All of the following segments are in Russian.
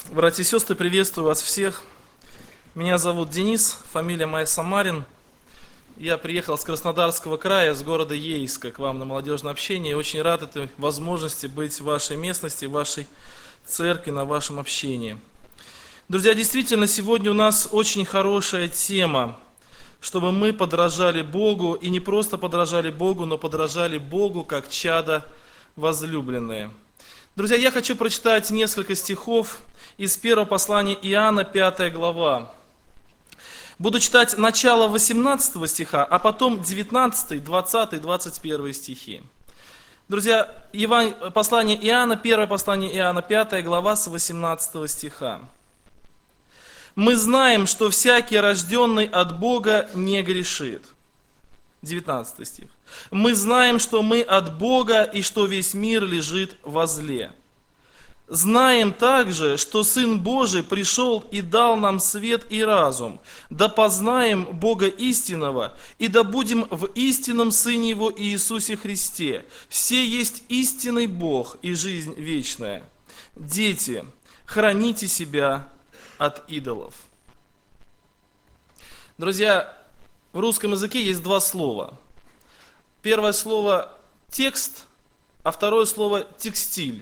Братья и сестры, приветствую вас всех. Меня зовут Денис, фамилия моя Самарин. Я приехал с Краснодарского края, с города Ейска, к вам на молодежное общение. И очень рад этой возможности быть в вашей местности, в вашей церкви, на вашем общении. Друзья, действительно, сегодня у нас очень хорошая тема, чтобы мы подражали Богу, и не просто подражали Богу, но подражали Богу как чада возлюбленные. Друзья, я хочу прочитать несколько стихов из первого послания Иоанна, 5 глава. Буду читать начало 18 стиха, а потом 19, 20, 21 стихи. Друзья, послание Иоанна, первое послание Иоанна, 5 глава с 18 стиха. «Мы знаем, что всякий, рожденный от Бога, не грешит». 19 стих. «Мы знаем, что мы от Бога и что весь мир лежит во зле. Знаем также, что Сын Божий пришел и дал нам свет и разум, да познаем Бога истинного, и да будем в истинном Сыне Его Иисусе Христе. Все есть истинный Бог и жизнь вечная. Дети, храните себя от идолов». Друзья, в русском языке есть два слова. Первое слово «текст», а второе слово «текстиль».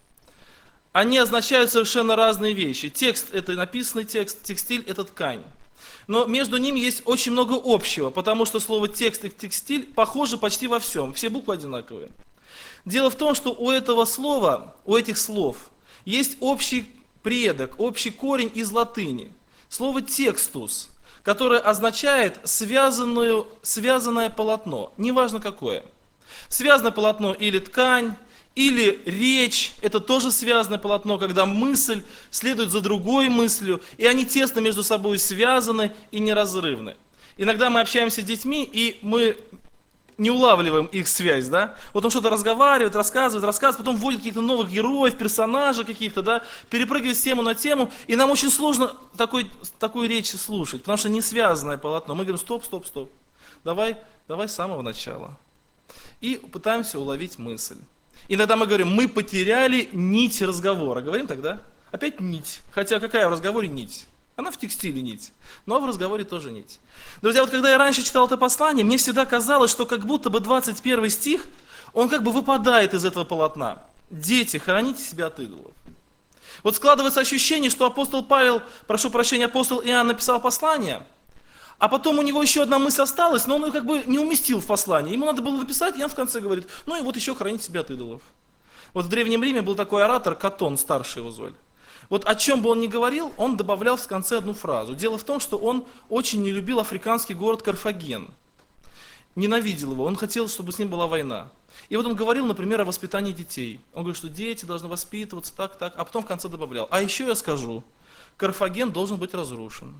Они означают совершенно разные вещи. Текст – это написанный текст, текстиль – это ткань. Но между ними есть очень много общего, потому что слово «текст» и «текстиль» похожи почти во всем, все буквы одинаковые. Дело в том, что у этого слова, у этих слов есть общий предок, общий корень из латыни. Слово «текстус», которое означает связанное полотно, неважно какое. Связанное полотно или ткань, или речь, это тоже связанное полотно, когда мысль следует за другой мыслью, и они тесно между собой связаны и неразрывны. Иногда мы общаемся с детьми, и мы не улавливаем их связь, да? Вот он что-то разговаривает, рассказывает, потом вводит каких-то новых героев, персонажей каких-то, да? Перепрыгивает с тему на тему, и нам очень сложно такую речь слушать, потому что не связанное полотно. Мы говорим: стоп, давай с самого начала. И пытаемся уловить мысль. Иногда мы говорим: мы потеряли нить разговора. Говорим тогда? Опять нить. Хотя какая в разговоре нить? Она в текстиле нить, но в разговоре тоже нить. Друзья, вот когда я раньше читал это послание, мне всегда казалось, что как будто бы 21 стих, он как бы выпадает из этого полотна. Дети, храните себя от идолов. Вот складывается ощущение, что апостол Павел, апостол Иоанн написал послание, а потом у него еще одна мысль осталась, но он ее как бы не уместил в послание. Ему надо было написать, и он в конце говорит: ну и вот еще храните себя от идолов. Вот в Древнем Риме был такой оратор Катон, старший его звали. Вот о чем бы он ни говорил, он добавлял в конце одну фразу. Дело в том, что он очень не любил африканский город Карфаген. Ненавидел его, он хотел, чтобы с ним была война. И вот он говорил, например, о воспитании детей. Он говорит, что дети должны воспитываться так, а потом в конце добавлял: а еще я скажу, Карфаген должен быть разрушен.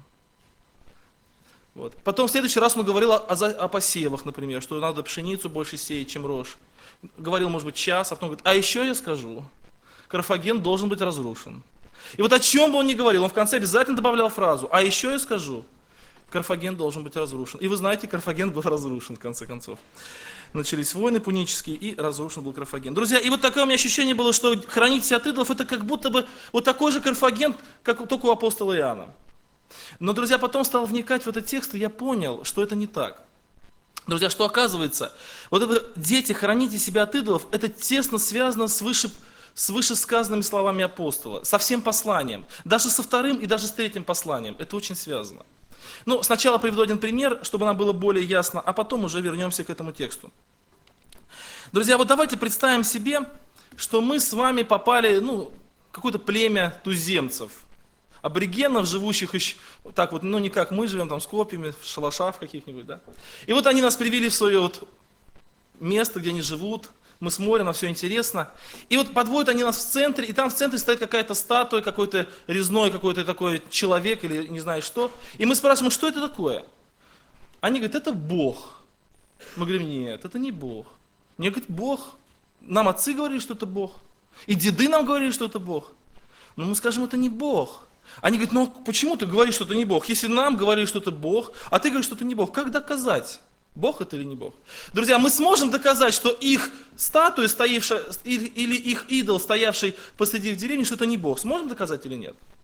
Вот. Потом в следующий раз он говорил о посевах, например, что надо пшеницу больше сеять, чем рожь. Говорил, может быть, час, а потом говорит: а еще я скажу, Карфаген должен быть разрушен. И вот о чем бы он ни говорил, он в конце обязательно добавлял фразу: а еще я скажу, Карфаген должен быть разрушен. И вы знаете, Карфаген был разрушен в конце концов. Начались войны пунические, и разрушен был Карфаген. Друзья, и вот такое у меня ощущение было, что хранить себя от идолов, это как будто бы вот такой же Карфаген, как только у апостола Иоанна. Но, друзья, потом стал вникать в этот текст, и я понял, что это не так. Друзья, что оказывается, вот это «дети, храните себя от идолов», это тесно связано с вышесказанными словами апостола, со всем посланием, даже со вторым и даже с третьим посланием. Это очень связано. Ну, сначала приведу один пример, чтобы нам было более ясно, а потом уже вернемся к этому тексту. Друзья, вот давайте представим себе, что мы с вами попали, в какое-то племя туземцев, аборигенов, живущих еще так вот, не как мы живем, там с копьями, в шалашах каких-нибудь, да. И вот они нас привели в свое вот место, где они живут, мы смотрим, нам все интересно. И вот подводят они нас в центре, и там в центре стоит какая-то статуя, какой-то резной, какой-то такой человек или не знаю что. И мы спрашиваем: что это такое? Они говорят: это Бог. Мы говорим: нет, это не Бог. Они говорят: Бог. Нам отцы говорили, что это Бог. И деды нам говорили, что это Бог. Но мы скажем: это не Бог. Они говорят: ну почему ты говоришь, что это не Бог? Если нам говорили, что это Бог, а ты говоришь, что это не Бог, как доказать? Бог это или не Бог? Друзья, мы сможем доказать, что их статуя, стоявшая, или их идол, стоявший посреди в деревне, что это не Бог? Сможем доказать или нет?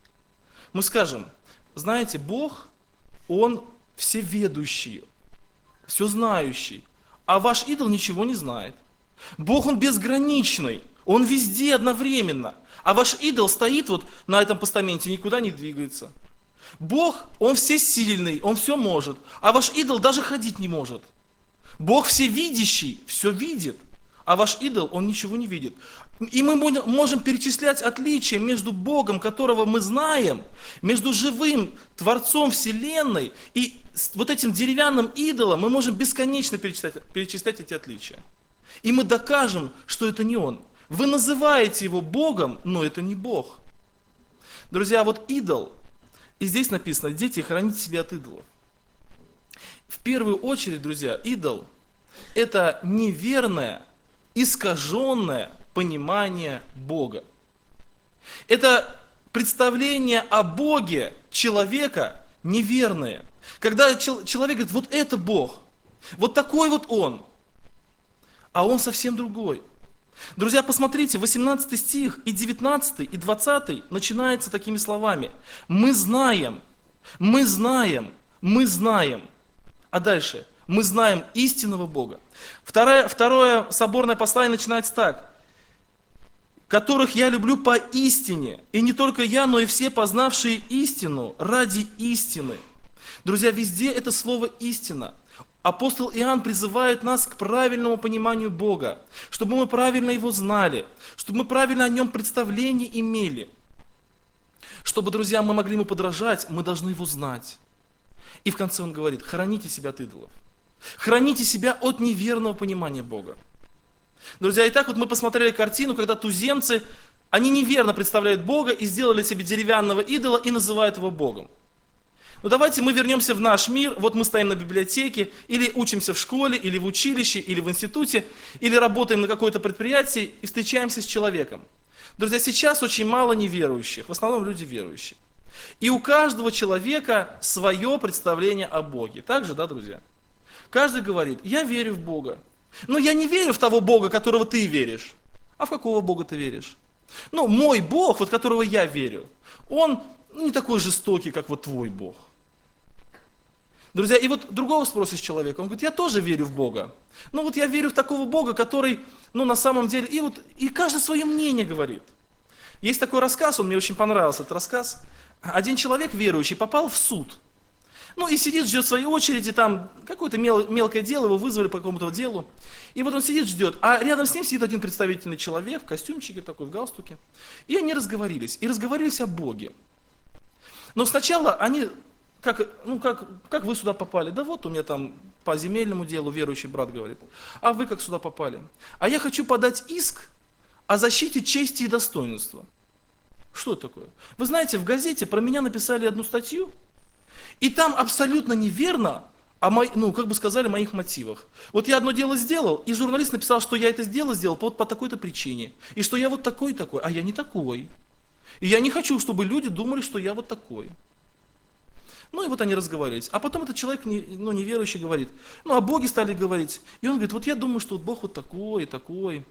Мы скажем, знаете, Бог, Он всеведущий, все знающий, а ваш идол ничего не знает. Бог, Он безграничный, Он везде одновременно, а ваш идол стоит вот на этом постаменте, никуда не двигается. Бог, Он всесильный, Он все может, а ваш идол даже ходить не может. Бог всевидящий, все видит, а ваш идол, он ничего не видит. И мы можем перечислять отличия между Богом, которого мы знаем, между живым Творцом Вселенной и вот этим деревянным идолом. Мы можем бесконечно перечислять эти отличия. И мы докажем, что это не Он. Вы называете его Богом, но это не Бог. Друзья, вот идол, и здесь написано, дети, храните себя от идолов. В первую очередь, друзья, идол – это неверное, искаженное понимание Бога. Это представление о Боге человека неверное. Когда человек говорит, вот это Бог, вот такой вот Он, а Он совсем другой. Друзья, посмотрите, 18 стих и 19 и 20 начинается такими словами. Мы знаем, мы знаем, мы знаем. А дальше, мы знаем истинного Бога. Второе соборное послание начинается так. Которых я люблю по истине. И не только я, но и все познавшие истину ради истины. Друзья, везде это слово истина. Апостол Иоанн призывает нас к правильному пониманию Бога, чтобы мы правильно Его знали, чтобы мы правильно о Нем представление имели. Чтобы, друзья, мы могли Ему подражать, мы должны Его знать. И в конце он говорит, храните себя от идолов. Храните себя от неверного понимания Бога. Друзья, итак, вот мы посмотрели картину, когда туземцы, они неверно представляют Бога и сделали себе деревянного идола и называют его Богом. Но давайте мы вернемся в наш мир, вот мы стоим на библиотеке, или учимся в школе, или в училище, или в институте, или работаем на какое-то предприятие и встречаемся с человеком. Друзья, сейчас очень мало неверующих, в основном люди верующие. И у каждого человека свое представление о Боге. Так же, да, друзья? Каждый говорит, я верю в Бога. Но я не верю в того Бога, которого ты веришь. А в какого Бога ты веришь? Ну, мой Бог, вот в которого я верю, он не такой жестокий, как вот твой Бог. Друзья, и вот другого спросишь человека, он говорит, я тоже верю в Бога. Ну вот я верю в такого Бога, который, ну на самом деле, и каждый свое мнение говорит. Есть такой рассказ, он мне очень понравился, этот рассказ. Один человек верующий попал в суд. Ну и сидит, ждет своей очереди, там какое-то мелкое дело, его вызвали по какому-то делу. И вот он сидит, ждет, а рядом с ним сидит один представительный человек в костюмчике такой, в галстуке. И они разговорились о Боге. Но сначала они, как вы сюда попали? Да вот у меня там по земельному делу верующий брат говорит. А вы как сюда попали? А я хочу подать иск о защите чести и достоинства. Что это такое? Вы знаете, в газете про меня написали одну статью, и там абсолютно неверно, сказали, о моих мотивах. Вот я одно дело сделал, и журналист написал, что я это сделал вот по такой-то причине. И что я вот такой, а я не такой. И я не хочу, чтобы люди думали, что я вот такой. Ну и вот они разговаривались. А потом этот человек, неверующий, говорит, о Боге стали говорить. И он говорит, вот я думаю, что вот Бог вот такой, такой.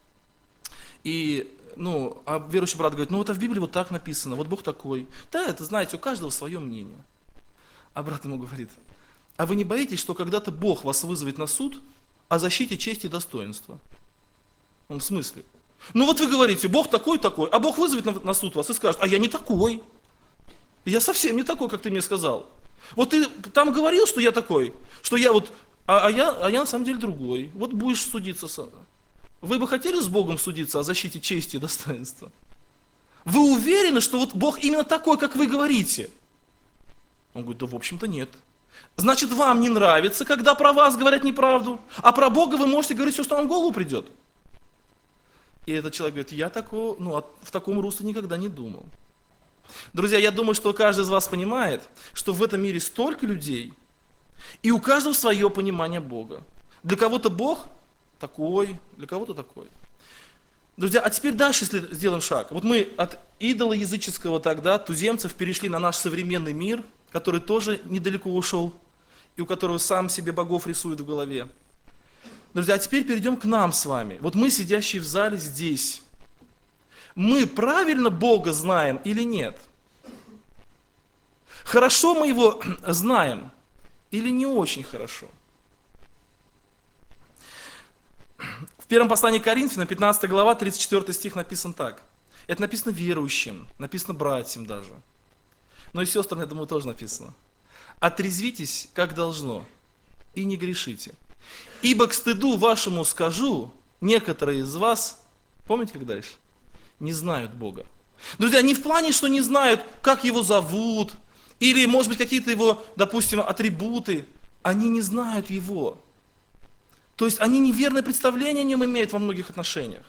И, а верующий брат говорит, вот в Библии вот так написано, вот Бог такой. Да, это, знаете, у каждого свое мнение. А брат ему говорит, а вы не боитесь, что когда-то Бог вас вызовет на суд о защите чести и достоинства? Он в смысле? Вот вы говорите, Бог такой, а Бог вызовет на суд вас и скажет, а я не такой. Я совсем не такой, как ты мне сказал. Вот ты там говорил, что я такой, что я вот, а я на самом деле другой. Вот будешь судиться сам. Вы бы хотели с Богом судиться о защите чести и достоинства? Вы уверены, что вот Бог именно такой, как вы говорите? Он говорит, да в общем-то нет. Значит, вам не нравится, когда про вас говорят неправду, а про Бога вы можете говорить все, что вам в голову придет. И этот человек говорит, я в таком русле никогда не думал. Друзья, я думаю, что каждый из вас понимает, что в этом мире столько людей, и у каждого свое понимание Бога. Для кого-то Бог такой, для кого-то такой. Друзья, а теперь дальше сделаем шаг. Вот мы от идола языческого тогда, туземцев, перешли на наш современный мир, который тоже недалеко ушел, и у которого сам себе богов рисует в голове. Друзья, а теперь перейдем к нам с вами. Вот мы, сидящие в зале здесь, мы правильно Бога знаем или нет? Хорошо мы его знаем или не очень хорошо? В первом послании к Коринфянам, 15 глава, 34 стих написан так. Это написано верующим, написано братьям даже. Но и сестрам, я думаю, тоже написано. Отрезвитесь, как должно, и не грешите. Ибо к стыду вашему скажу, некоторые из вас, помните, как дальше? Не знают Бога. Друзья, не в плане, что не знают, как его зовут, или, может быть, какие-то его, допустим, атрибуты. Они не знают его. То есть они неверное представление о нем имеют во многих отношениях.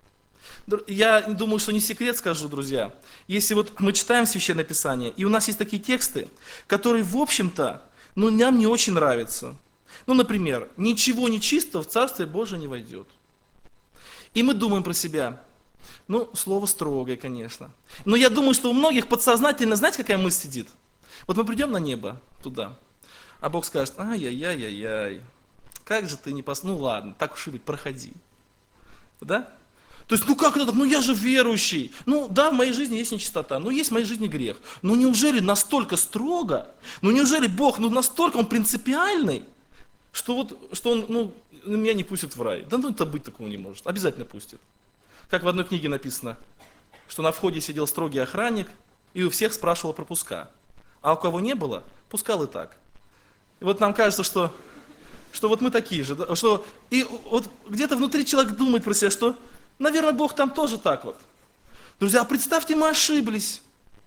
Я думаю, что не секрет скажу, друзья. Если вот мы читаем Священное Писание, и у нас есть такие тексты, которые, в общем-то, нам не очень нравятся. Например, ничего нечистого в Царствие Божие не войдет. И мы думаем про себя, слово строгое, конечно. Но я думаю, что у многих подсознательно, знаете, какая мысль сидит? Вот мы придем на небо туда, а Бог скажет, ай-яй-яй-яй, как же ты не ладно, так уж и быть, проходи. Да? То есть, как это так? Я же верующий. Да, в моей жизни есть нечистота, есть в моей жизни грех. Неужели настолько строго? Неужели Бог, настолько Он принципиальный, что Он, меня не пустит в рай? Да это быть такого не может. Обязательно пустит. Как в одной книге написано, что на входе сидел строгий охранник и у всех спрашивал пропуска. А у кого не было, пускал и так. И вот нам кажется, что вот мы такие же. Да? И вот где-то внутри человек думает про себя, что, наверное, Бог там тоже так вот. Друзья, представьте, мы ошиблись.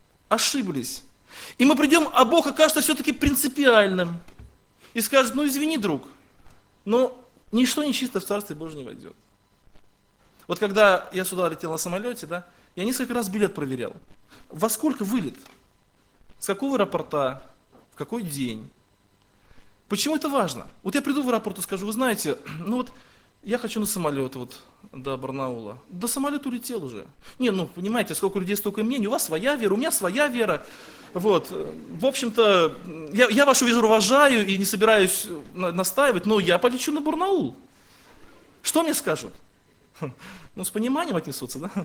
И мы придем, а Бог окажется все-таки принципиальным. И скажет, извини, друг, но ничто нечисто в Царствие Божие не войдет. Вот когда я сюда летел на самолете, да, я несколько раз билет проверял. Во сколько вылет? С какого аэропорта? В какой день? Почему это важно? Вот я приду в аэропорт и скажу, вы знаете, я хочу на самолет до Барнаула. До самолета улетел уже. Понимаете, сколько людей, столько и мнений. У вас своя вера, у меня своя вера. В общем-то, я вашу веру уважаю и не собираюсь настаивать, но я полечу на Барнаул. Что мне скажут? С пониманием отнесутся, да?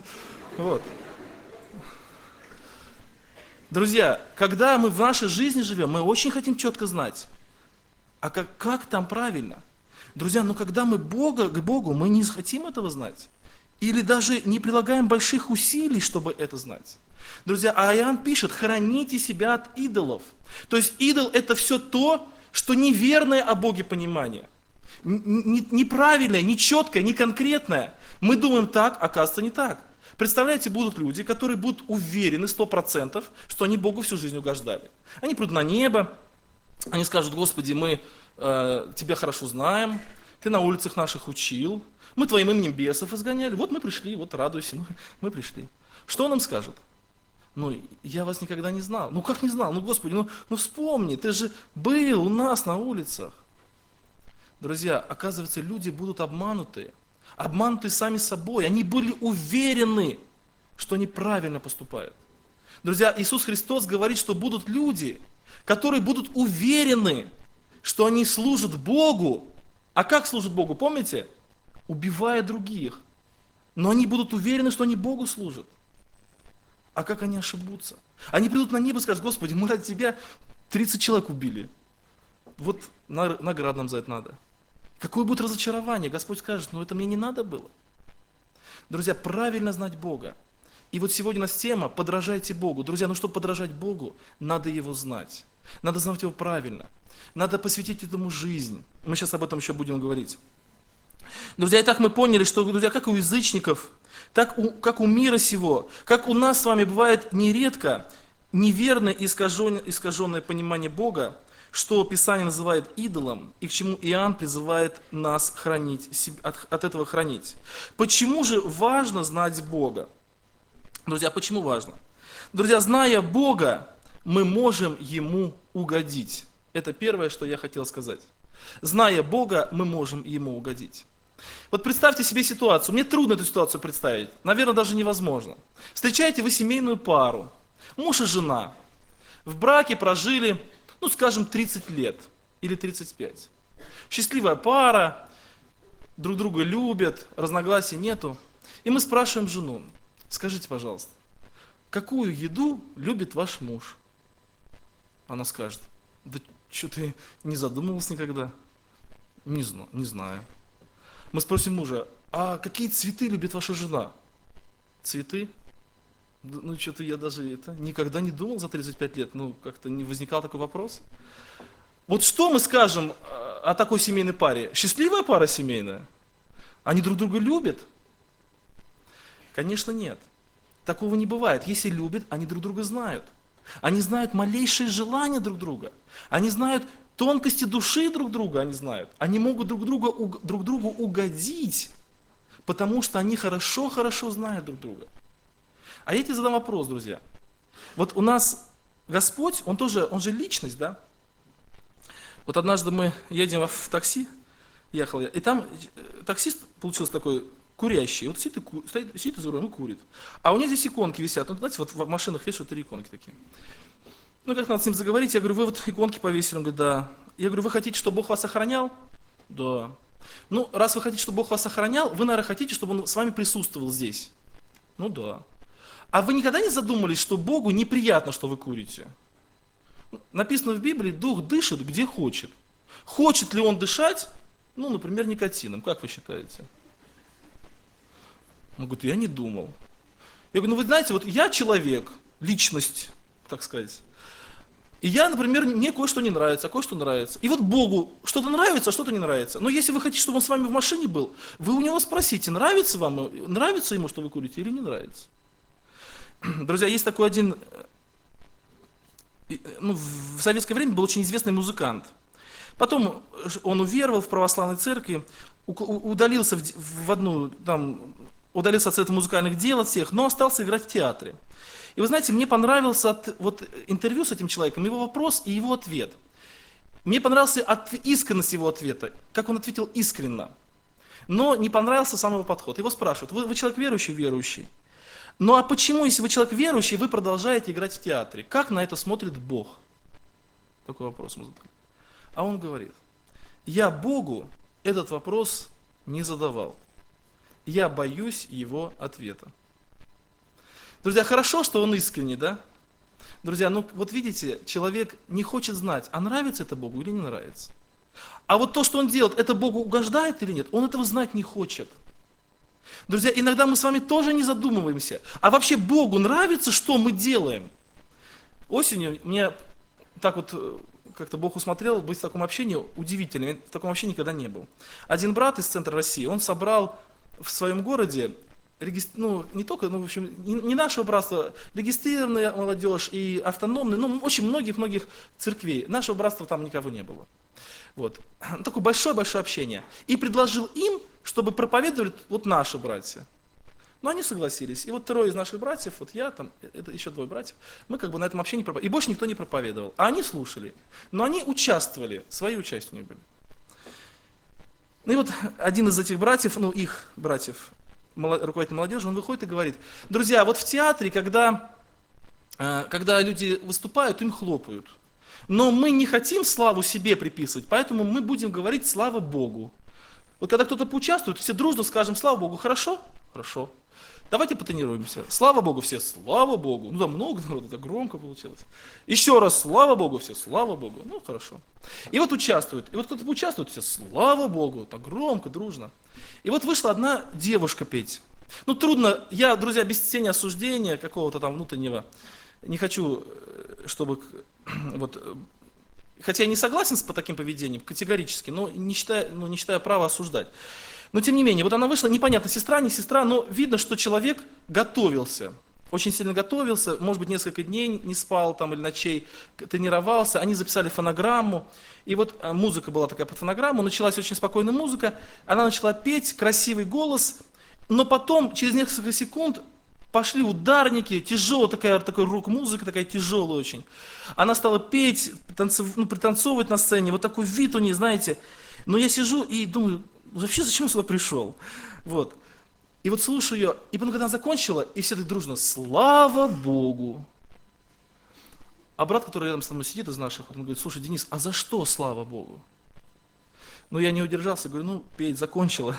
Друзья, когда мы в нашей жизни живем, мы очень хотим четко знать, а как там правильно? Друзья, когда мы к Богу, мы не хотим этого знать. Или даже не прилагаем больших усилий, чтобы это знать. Друзья, а Иоанн пишет, храните себя от идолов. То есть идол это все то, что неверное о Боге понимание. Неправильное, нечеткое, неконкретное. Мы думаем так, оказывается не так. Представляете, будут люди, которые будут уверены 100%, что они Богу всю жизнь угождали. Они придут на небо, они скажут, Господи, мы Тебя хорошо знаем, Ты на улицах наших учил, мы Твоим именем бесов изгоняли, мы пришли, радуйся, мы пришли. Что он им скажет? Я вас никогда не знал. Как не знал? Господи, вспомни, Ты же был у нас на улицах. Друзья, оказывается, люди будут обмануты сами собой. Они были уверены, что они правильно поступают. Друзья, Иисус Христос говорит, что будут люди, которые будут уверены, что они служат Богу. А как служат Богу, помните? Убивая других. Но они будут уверены, что они Богу служат. А как они ошибутся? Они придут на небо и скажут, Господи, мы ради Тебя 30 человек убили. Наград нам за это надо. Какое будет разочарование? Господь скажет, это мне не надо было. Друзья, правильно знать Бога. И сегодня у нас тема «Подражайте Богу». Друзья, чтобы подражать Богу, надо Его знать. Надо знать Его правильно. Надо посвятить этому жизнь. Мы сейчас об этом еще будем говорить. Друзья, и так мы поняли, что, друзья, как у язычников, как у мира сего, как у нас с вами бывает нередко неверное и искаженное понимание Бога, что Писание называет идолом, и к чему Иоанн призывает нас от этого хранить. Почему же важно знать Бога? Друзья, почему важно? Друзья, зная Бога, мы можем Ему угодить. Это первое, что я хотел сказать. Зная Бога, мы можем Ему угодить. Представьте себе ситуацию. Мне трудно эту ситуацию представить. Наверное, даже невозможно. Встречаете вы семейную пару. Муж и жена. В браке прожили, скажем, 30 лет или 35. Счастливая пара, друг друга любят, разногласий нету. И мы спрашиваем жену, скажите, пожалуйста, какую еду любит ваш муж? Она скажет: да что ты не задумывался никогда? Не знаю. Мы спросим мужа: а какие цветы любит ваша жена? Цветы? Да, ну что-то я даже никогда не думал за 35 лет, ну как-то не возникал такой вопрос. Вот что мы скажем о такой семейной паре? Счастливая пара семейная? Они друг друга любят? Конечно, нет. Такого не бывает. Если любят, они друг друга знают. Они знают малейшие желания друг друга. Они знают тонкости души друг друга, они знают. Они могут друг другу угодить, потому что они хорошо знают друг друга. А я тебе задам вопрос, друзья. Вот у нас Господь, он же личность, да? Вот однажды мы едем в такси, ехал я, и там таксист получился такой курящий. Вот сидит за рулем и курит. А у него здесь иконки висят. Ну, знаете, вот в машинах вешают 3 иконки такие. Ну, как надо с ним заговорить? Я говорю: вы вот иконки повесили? Он говорит: да. Я говорю: вы хотите, чтобы Бог вас охранял? Да. Ну, раз вы хотите, чтобы Бог вас охранял, вы, наверное, хотите, чтобы Он с вами присутствовал здесь? Ну, да. А вы никогда не задумались, что Богу неприятно, что вы курите? Написано в Библии: Дух дышит, где хочет. Хочет ли Он дышать? Ну, например, никотином. Как вы считаете? Он говорит: я не думал. Я говорю: ну, вы знаете, вот я человек, личность, так сказать. И я, например, мне кое-что не нравится, а кое-что нравится. И вот Богу что-то нравится, а что-то не нравится. Но если вы хотите, чтобы Он с вами в машине был, вы у Него спросите, нравится Ему, что вы курите, или не нравится. Друзья, есть такой один, ну, в советское время был очень известный музыкант. Потом он уверовал в православной церкви, удалился удалился от совета музыкальных дел от всех, но остался играть в театре. И вы знаете, мне понравился интервью с этим человеком, его вопрос и его ответ. Мне понравился искренность его ответа, как он ответил искренно. Но не понравился сам его подход. Его спрашивают: вы человек верующий? Верующий. Ну а почему, если вы человек верующий, вы продолжаете играть в театре? Как на это смотрит Бог? Такой вопрос мы задали. А он говорит: я Богу этот вопрос не задавал. Я боюсь его ответа. Друзья, хорошо, что он искренний, да? Друзья, ну вот видите, человек не хочет знать, а нравится это Богу или не нравится. А вот то, что он делает, это Богу угождает или нет, он этого знать не хочет. Друзья, иногда мы с вами тоже не задумываемся, а вообще Богу нравится, что мы делаем. Осенью мне так вот как-то Бог усмотрел быть в таком общении удивительно, я в таком общении никогда не был. Один брат из центра России, он собрал в своем городе, не только, в общем, не нашего братства, регистрированная молодежь и автономная, очень многих церквей. Нашего братства там никого не было. Вот. Такое большое общение. И предложил им, чтобы проповедовали вот наши братья. Но они согласились. И вот 3 из наших братьев, вот я, это еще 2 братьев, мы как бы на этом общении проповедовали. И больше никто не проповедовал. А они слушали. Но они участвовали, свои участия у них были. Ну и вот один из этих братьев, их братьев, руководитель молодежи, он выходит и говорит: друзья, вот в театре, когда люди выступают, им хлопают. Но мы не хотим славу себе приписывать, поэтому мы будем говорить слава Богу. Вот когда кто-то поучаствует, все дружно скажем слава Богу. Хорошо? Хорошо. Давайте потренируемся. Слава Богу все, слава Богу. Ну, там много народу, так громко получилось. Еще раз, слава Богу все, слава Богу. Ну, хорошо. И вот участвуют. И вот кто-то участвует, все, слава Богу, так громко, дружно. И вот вышла одна девушка петь. Ну, трудно, я, друзья, без тени осуждения какого-то там внутреннего, не хочу, чтобы, вот, хотя я не согласен с таким поведением категорически, но не считаю права осуждать. Но тем не менее, вот она вышла, непонятно, сестра, не сестра, но видно, что человек готовился, очень сильно готовился, может быть, несколько дней не спал там или ночей, тренировался, они записали фонограмму, и вот музыка была такая под фонограмму, началась очень спокойная музыка, она начала петь, красивый голос, но потом, через несколько секунд, пошли ударники, такой рок-музыка, такая тяжелая очень. Она стала петь, пританцовывать на сцене, вот такой вид у нее, знаете. Но я сижу и думаю: вообще зачем я сюда пришел? Вот. И вот слушаю ее, и потом, когда она закончила, и все так дружно: слава Богу. А брат, который рядом со мной сидит из наших, он говорит: слушай, Денис, а за что слава Богу? Ну, я не удержался, говорю: петь закончила.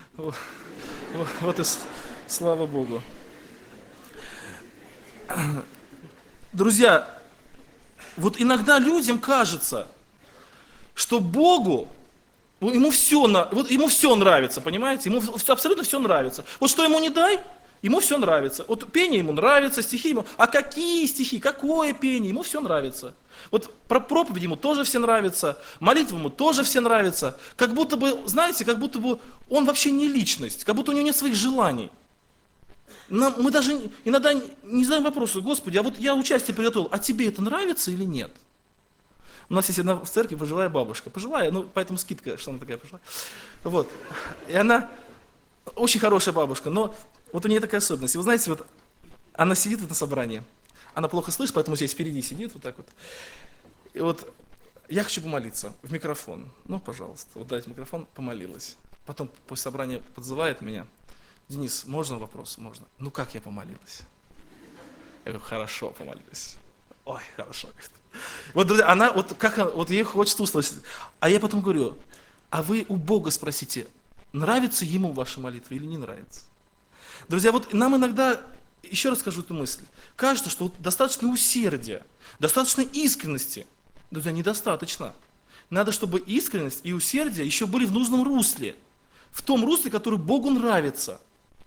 Вот и слава Богу. Друзья, Вот иногда людям кажется, что Богу, ему все нравится, понимаете? Абсолютно все нравится. Вот что ему не дай, ему все нравится. Вот пение ему нравится, стихи ему. А какие стихи, какое пение, ему все нравится. Вот про проповедь ему тоже все нравится, молитву ему тоже все нравится. Как будто бы, знаете, как будто бы он вообще не личность, как будто у него нет своих желаний. Мы даже иногда не задаем вопросы: Господи, а вот я участие приготовил, а тебе это нравится или нет? У нас есть одна в церкви пожилая бабушка. Пожилая, ну поэтому скидка, что она такая пожилая. Вот. И она очень хорошая бабушка, но вот у нее такая особенность. И вы знаете, вот она сидит вот на собрании, она плохо слышит, поэтому здесь впереди сидит вот так вот. И вот я хочу помолиться в микрофон. Ну, пожалуйста, вот дайте микрофон, помолилась. Потом после собрания подзывает меня: Денис, можно вопрос? Можно. Ну как я помолилась? Я говорю: хорошо помолилась. Ой, хорошо. Вот, друзья, она, вот ей хочется услышать. А я потом говорю: а вы у Бога спросите, нравится ему ваша молитва или не нравится? Друзья, вот нам иногда, еще раз скажу эту мысль, кажется, что вот достаточно усердия, достаточно искренности. Друзья, недостаточно. Надо, чтобы искренность и усердие еще были в нужном русле, в том русле, который Богу нравится.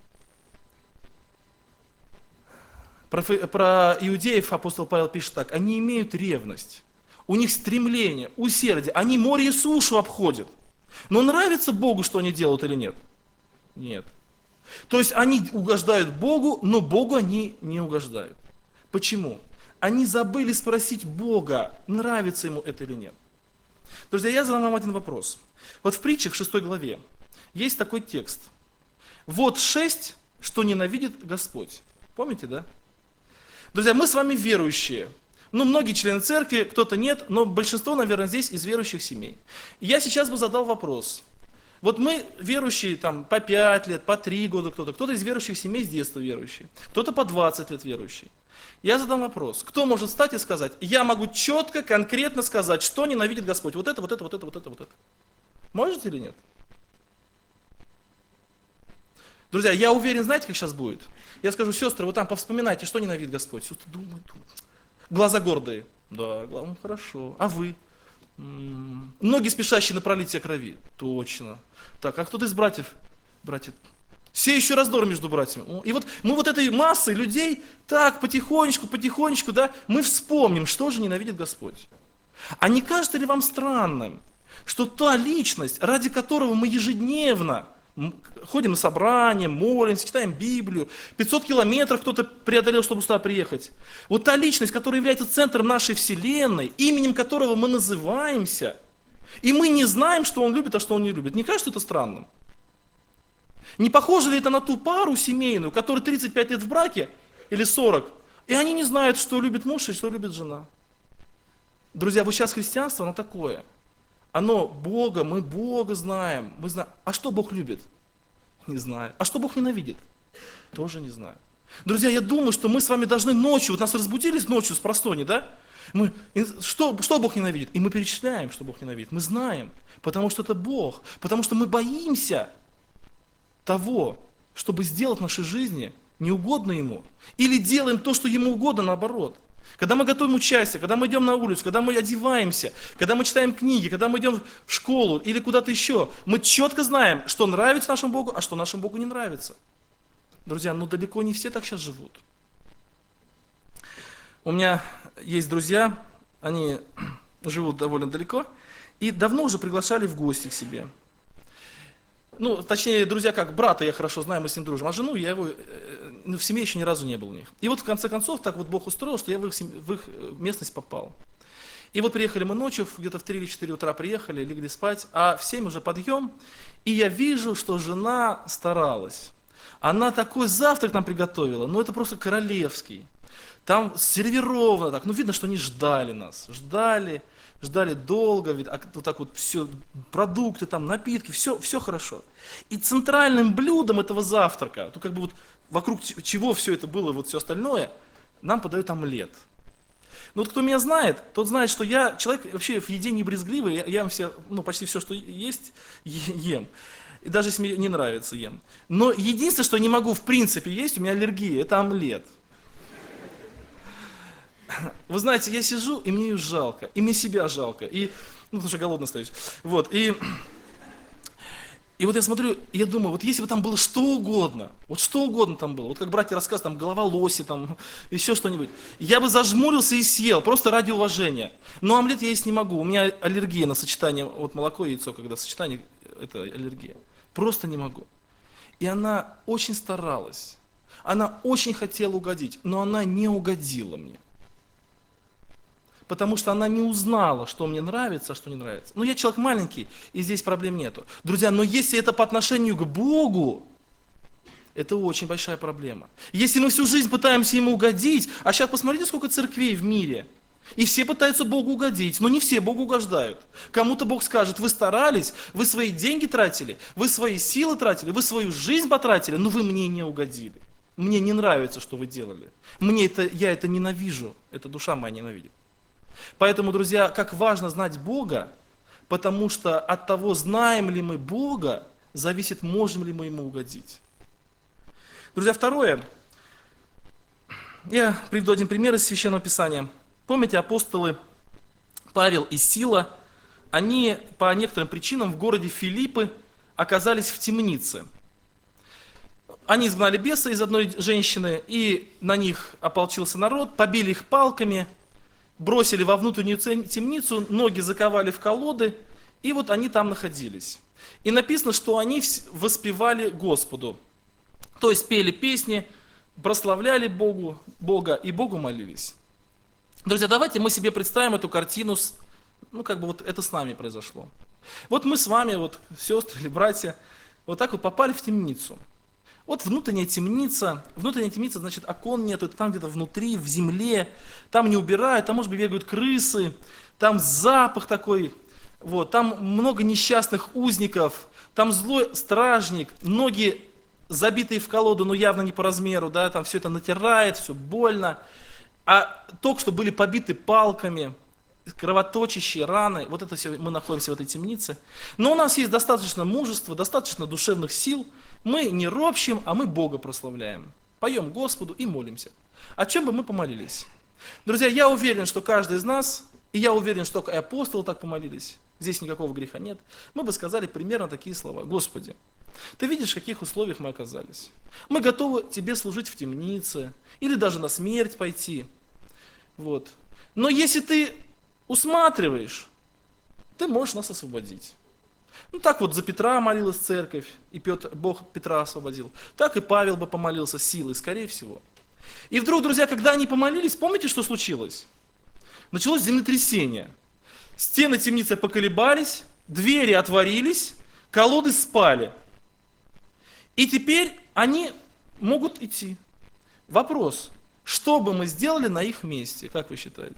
Про иудеев апостол Павел пишет так: они имеют ревность, у них стремление, усердие, они море и сушу обходят. Но нравится Богу, что они делают или нет? Нет. То есть они угождают Богу, но Богу они не угождают. Почему? Они забыли спросить Бога, нравится ему это или нет. Друзья, я задам вам один вопрос. Вот в притчах в 6 главе есть такой текст: вот 6, что ненавидит Господь. Помните, да? Друзья, мы с вами верующие. Ну, многие члены церкви, кто-то нет, но большинство, наверное, здесь из верующих семей. И я сейчас бы задал вопрос. Вот мы верующие там по 5 лет, по 3 года кто-то из верующих семей с детства верующие, кто-то по 20 лет верующий. Я задам вопрос: кто может встать и сказать: я могу четко, конкретно сказать, что ненавидит Господь? Вот это, вот это, вот это, вот это, вот это. Можете или нет? Друзья, я уверен, знаете, как сейчас будет? Я скажу: сестры, вот там повспоминайте, что ненавидит Господь. Сестры думают. Глаза гордые. Да, ну, хорошо. А вы? Ноги, спешащие на пролитие крови. Точно. Так, а кто-то из братьев? Братья. Сеющий раздор между братьями. И вот мы вот этой массой людей так потихонечку, да, мы вспомним, что же ненавидит Господь. А не кажется ли вам странным, что та личность, ради которого мы ежедневно ходим на собрания, молимся, читаем Библию, 500 километров кто-то преодолел, чтобы сюда приехать. Вот та личность, которая является центром нашей вселенной, именем которого мы называемся, и мы не знаем, что он любит, а что он не любит. Не кажется это странным? Не похоже ли это на ту пару семейную, которая 35 лет в браке, или 40, и они не знают, что любит муж и что любит жена? Друзья, вот сейчас христианство, оно такое. Оно Бога, мы Бога знаем. Мы знаем. А что Бог любит? Не знаю. А что Бог ненавидит? Тоже не знаю. Друзья, я думаю, что мы с вами должны ночью, вот нас разбудились ночью с просони, да? Что Бог ненавидит? И мы перечисляем, что Бог ненавидит. Мы знаем, потому что это Бог. Потому что мы боимся того, чтобы сделать в нашей жизни неугодно Ему. Или делаем то, что Ему угодно, наоборот. Когда мы готовим участие, когда мы идем на улицу, когда мы одеваемся, когда мы читаем книги, когда мы идем в школу или куда-то еще, мы четко знаем, что нравится нашему Богу, а что нашему Богу не нравится. Друзья, ну далеко не все так сейчас живут. У меня есть друзья, они живут довольно далеко, и давно уже приглашали в гости к себе. Ну, точнее, друзья, как брата я хорошо знаю, мы с ним дружим, а жену я его в семье еще ни разу не был у них. И вот в конце концов, так вот Бог устроил, что я в их местность попал. И вот приехали мы ночью, где-то в 3 или 4 утра приехали, легли спать, а в 7 уже подъем, и я вижу, что жена старалась. Она такой завтрак нам приготовила, ну это просто королевский. Там сервировано так, ну видно, что они ждали нас, ждали долго, вот так вот все, продукты, там, напитки, все хорошо. И центральным блюдом этого завтрака, то как бы вот вокруг чего все это было, вот все остальное, нам подают омлет. Ну вот кто меня знает, тот знает, что я человек вообще в еде не брезгливый, я ем все, ну почти все, что есть, ем. И даже если мне не нравится, ем. Но единственное, что я не могу в принципе есть, у меня аллергия, это омлет. вы знаете, я сижу, и мне ее жалко, и мне себя жалко, и, ну, потому что голодно стоишь. Вот, и вот я смотрю, и я думаю, вот если бы там было что угодно, вот что угодно там было, вот как братья рассказывают, там голова лоси, там еще что-нибудь, я бы зажмурился и съел, просто ради уважения. Но омлет я есть не могу, у меня аллергия на сочетание, вот молоко и яйцо, когда сочетание, это аллергия. Просто не могу. И она очень старалась, она очень хотела угодить, но она не угодила мне. Потому что она не узнала, что мне нравится, а что не нравится. Ну, я человек маленький, и здесь проблем нету. Друзья, но если это по отношению к Богу, это очень большая проблема. Если мы всю жизнь пытаемся Ему угодить, а сейчас посмотрите, сколько церквей в мире, и все пытаются Богу угодить, но не все Богу угождают. Кому-то Бог скажет, вы старались, вы свои деньги тратили, вы свои силы тратили, вы свою жизнь потратили, но вы мне не угодили. Мне не нравится, что вы делали. Я это ненавижу, эта душа моя ненавидит. Поэтому, друзья, как важно знать Бога, потому что от того, знаем ли мы Бога, зависит, можем ли мы Ему угодить. Друзья, второе. Я приведу один пример из Священного Писания. Помните, апостолы Павел и Сила, они по некоторым причинам в городе Филиппы оказались в темнице. Они изгнали беса из одной женщины, и на них ополчился народ, побили их палками, бросили во внутреннюю темницу, ноги заковали в колоды, и вот они там находились. И написано, что они воспевали Господу. То есть пели песни, прославляли Бога и Богу молились. Друзья, давайте мы себе представим эту картину, ну как бы вот это с нами произошло. Вот мы с вами, вот сестры или братья, вот так вот попали в темницу. Вот внутренняя темница, значит, окон нету, это там где-то внутри, в земле, там не убирают, там, может быть, бегают крысы, там запах такой, вот, там много несчастных узников, там злой стражник, ноги забитые в колоду, но явно не по размеру, да, там все это натирает, все больно, а только что были побиты палками, кровоточащие раны, вот это все, мы находимся в этой темнице. Но у нас есть достаточно мужества, достаточно душевных сил, мы не ропщим, а мы Бога прославляем. Поем Господу и молимся. О чем бы мы помолились? Друзья, я уверен, что каждый из нас, и я уверен, что и апостолы так помолились, здесь никакого греха нет, мы бы сказали примерно такие слова. Господи, Ты видишь, в каких условиях мы оказались. Мы готовы Тебе служить в темнице, или даже на смерть пойти. Вот. Но если Ты усматриваешь, Ты можешь нас освободить. Ну так вот за Петра молилась церковь, и Бог Петра освободил. Так и Павел бы помолился силой, скорее всего. И вдруг, друзья, когда они помолились, помните, что случилось? Началось землетрясение. Стены темницы поколебались, двери отворились, колоды спали. И теперь они могут идти. Вопрос, что бы мы сделали на их месте, как вы считаете?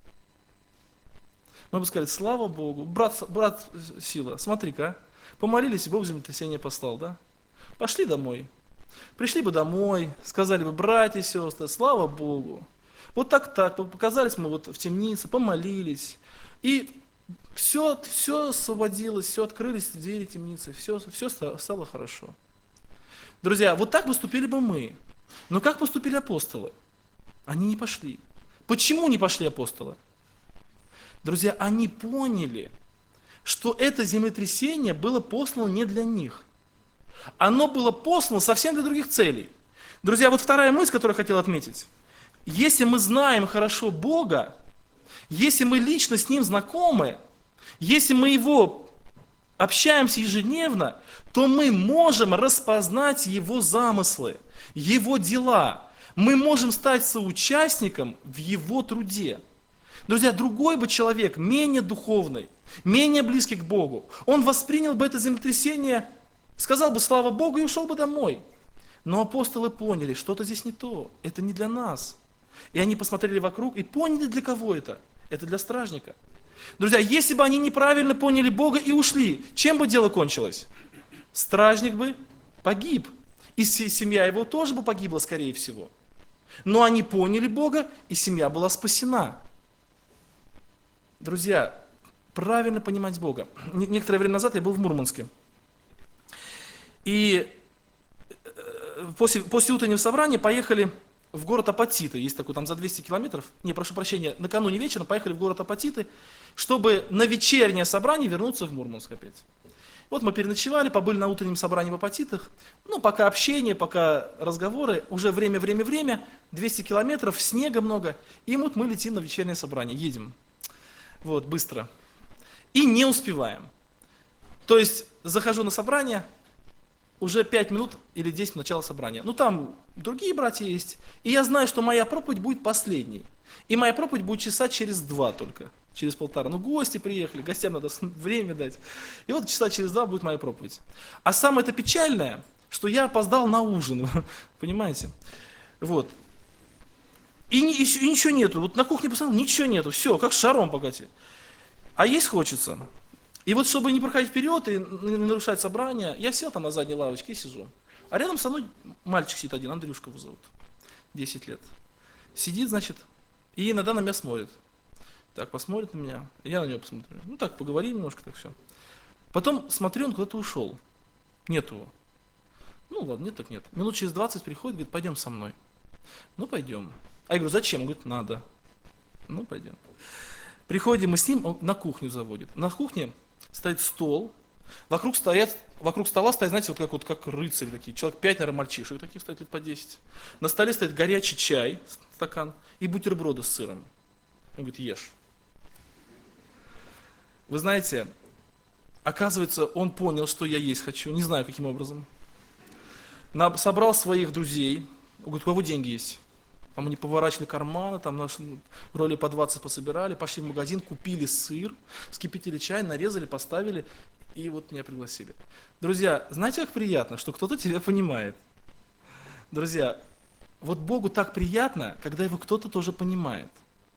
Мы бы сказали, слава Богу, брат Сила, смотри-ка, помолились, и Бог землетрясение послал, да? Пошли домой. Пришли бы домой, сказали бы, братья и сестры, слава Богу. Вот так, показались мы вот в темнице, помолились, и все освободилось, все открылись двери темницы, все стало хорошо. Друзья, вот так поступили бы мы. Но как поступили апостолы? Они не пошли. Почему не пошли апостолы? Друзья, они поняли, что это землетрясение было послано не для них. Оно было послано совсем для других целей. Друзья, вот вторая мысль, которую я хотел отметить. Если мы знаем хорошо Бога, если мы лично с Ним знакомы, если мы Его общаемся ежедневно, то мы можем распознать Его замыслы, Его дела. Мы можем стать соучастником в Его труде. Друзья, другой бы человек, менее духовный, менее близкий к Богу, он воспринял бы это землетрясение, сказал бы слава Богу и ушел бы домой. Но апостолы поняли, что-то здесь не то, это не для нас. И они посмотрели вокруг и поняли, для кого это. Это для стражника. Друзья, если бы они неправильно поняли Бога и ушли, чем бы дело кончилось? Стражник бы погиб. И семья его тоже бы погибла, скорее всего. Но они поняли Бога, и семья была спасена. Друзья, правильно понимать Бога. Некоторое время назад я был в Мурманске. И после утреннего собрания поехали в город Апатиты, есть такой там за 200 километров, не, прошу прощения, накануне вечером поехали в город Апатиты, чтобы на вечернее собрание вернуться в Мурманск опять. Вот мы переночевали, побыли на утреннем собрании в Апатитах, ну, пока общение, пока разговоры, уже время, 200 километров, снега много, и вот мы летим на вечернее собрание, едем, вот, быстро, и не успеваем. То есть, захожу на собрание, уже 5 минут или 10 начала собрания. Ну, там другие братья есть, и я знаю, что моя проповедь будет последней, и моя проповедь будет часа через 2 только. Через 1,5. Ну, гости приехали, гостям надо время дать. И вот часа через 2 будет моя проповедь. А самое это печальное, что я опоздал на ужин, понимаете? Вот. И ничего нету. Вот на кухне посмотрел, ничего нету. Все, как шаром покати. А есть хочется. И вот, чтобы не проходить вперед и не нарушать собрание, я сел там на задней лавочке и сижу. А рядом со мной мальчик сидит один, Андрюшка его зовут, 10 лет. Сидит, значит, и иногда на меня смотрит. Так, посмотрит на меня, и я на него посмотрю. Ну так, поговорим немножко, так все. Потом смотрю, он куда-то ушел. Нет его. Ну ладно, нет так нет. Минут через 20 приходит, говорит, пойдем со мной. Ну пойдем. А я говорю, зачем? Он говорит, надо. Ну пойдем. Приходим мы с ним, он на кухню заводит. На кухне стоит стол, вокруг стола стоят, знаете, вот как рыцари такие, человек 5, наверное, мальчишек таких стоит лет по 10. На столе стоит горячий чай, стакан, и бутерброды с сыром. Он говорит, ешь. Вы знаете, оказывается, он понял, что я есть хочу, не знаю каким образом. Собрал своих друзей, он говорит, у кого деньги есть? Там они поворачивали карманы, там наши роли по 20 пособирали, пошли в магазин, купили сыр, вскипятили чай, нарезали, поставили, и вот меня пригласили. Друзья, знаете, как приятно, что кто-то тебя понимает? Друзья, вот Богу так приятно, когда его кто-то тоже понимает.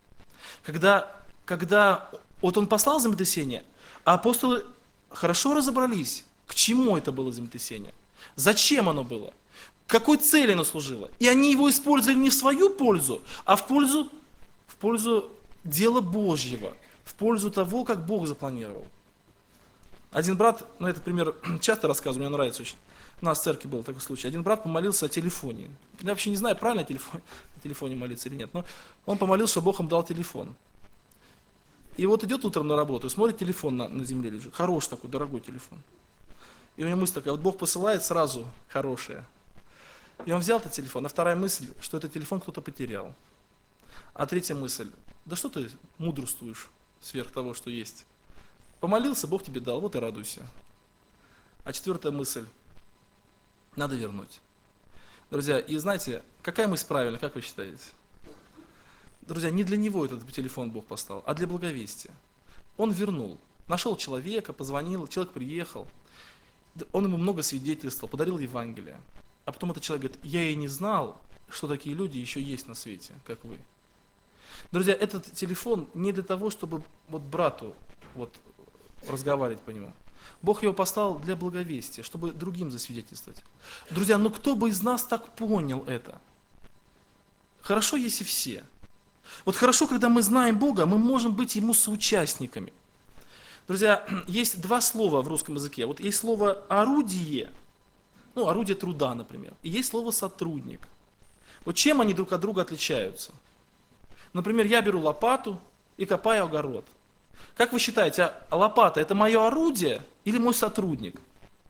Когда вот он послал землетрясение, а апостолы хорошо разобрались, к чему это было землетрясение, зачем оно было, к какой цели оно служило. И они его использовали не в свою пользу, а в пользу дела Божьего, в пользу того, как Бог запланировал. Один брат, ну этот пример часто рассказываю, мне нравится очень. У нас в церкви был такой случай. Один брат помолился о телефоне. Я вообще не знаю, правильно о телефоне молиться или нет, но он помолился, что Бог ему дал телефон. И вот идет утром на работу и смотрит, телефон на земле лежит. Хороший такой, дорогой телефон. И у него мысль такая, вот Бог посылает сразу хорошее. И он взял этот телефон. А вторая мысль, что этот телефон кто-то потерял. А третья мысль, да что ты мудрствуешь сверх того, что есть. Помолился, Бог тебе дал, вот и радуйся. А четвертая мысль, надо вернуть. Друзья, и знаете, какая мысль правильная, как вы считаете? Друзья, не для него этот телефон Бог поставил, а для благовестия. Он вернул, нашел человека, позвонил, человек приехал, он ему много свидетельствовал, подарил Евангелие. А потом этот человек говорит, я и не знал, что такие люди еще есть на свете, как вы. Друзья, этот телефон не для того, чтобы вот брату вот разговаривать по нему. Бог его поставил для благовестия, чтобы другим засвидетельствовать. Друзья, ну кто бы из нас так понял это? Хорошо, если все. Вот хорошо, когда мы знаем Бога, мы можем быть Ему соучастниками. Друзья, есть два слова в русском языке. Вот есть слово «орудие», ну, орудие труда, например, и есть слово «сотрудник». Вот чем они друг от друга отличаются? Например, я беру лопату и копаю огород. Как вы считаете, а лопата – это мое орудие или мой сотрудник?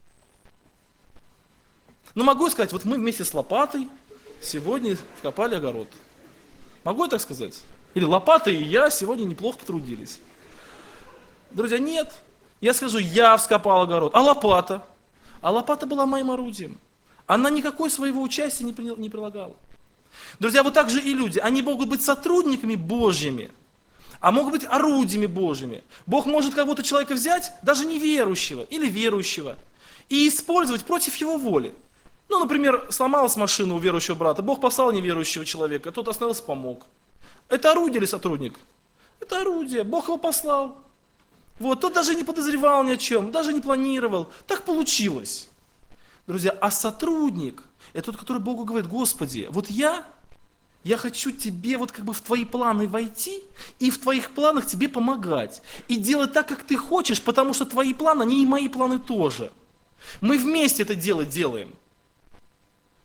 Ну, могу я сказать, вот мы вместе с лопатой сегодня копали огород. Могу я так сказать? Или лопата и я сегодня неплохо потрудились. Друзья, нет. Я скажу, я вскопал огород. А лопата? А лопата была моим орудием. Она никакой своего участия не прилагала. Друзья, вот так же и люди. Они могут быть сотрудниками Божьими, а могут быть орудиями Божьими. Бог может кого-то человека взять, даже неверующего или верующего, и использовать против его воли. Ну, например, сломалась машина у верующего брата, Бог послал неверующего человека, тот остановился, помог. Это орудие или сотрудник? Это орудие, Бог его послал. Вот, тот даже не подозревал ни о чем, даже не планировал. Так получилось. Друзья, а сотрудник, это тот, который Богу говорит, Господи, вот я хочу тебе вот как бы в твои планы войти и в твоих планах тебе помогать. И делать так, как ты хочешь, потому что твои планы, они и мои планы тоже. Мы вместе это дело делаем.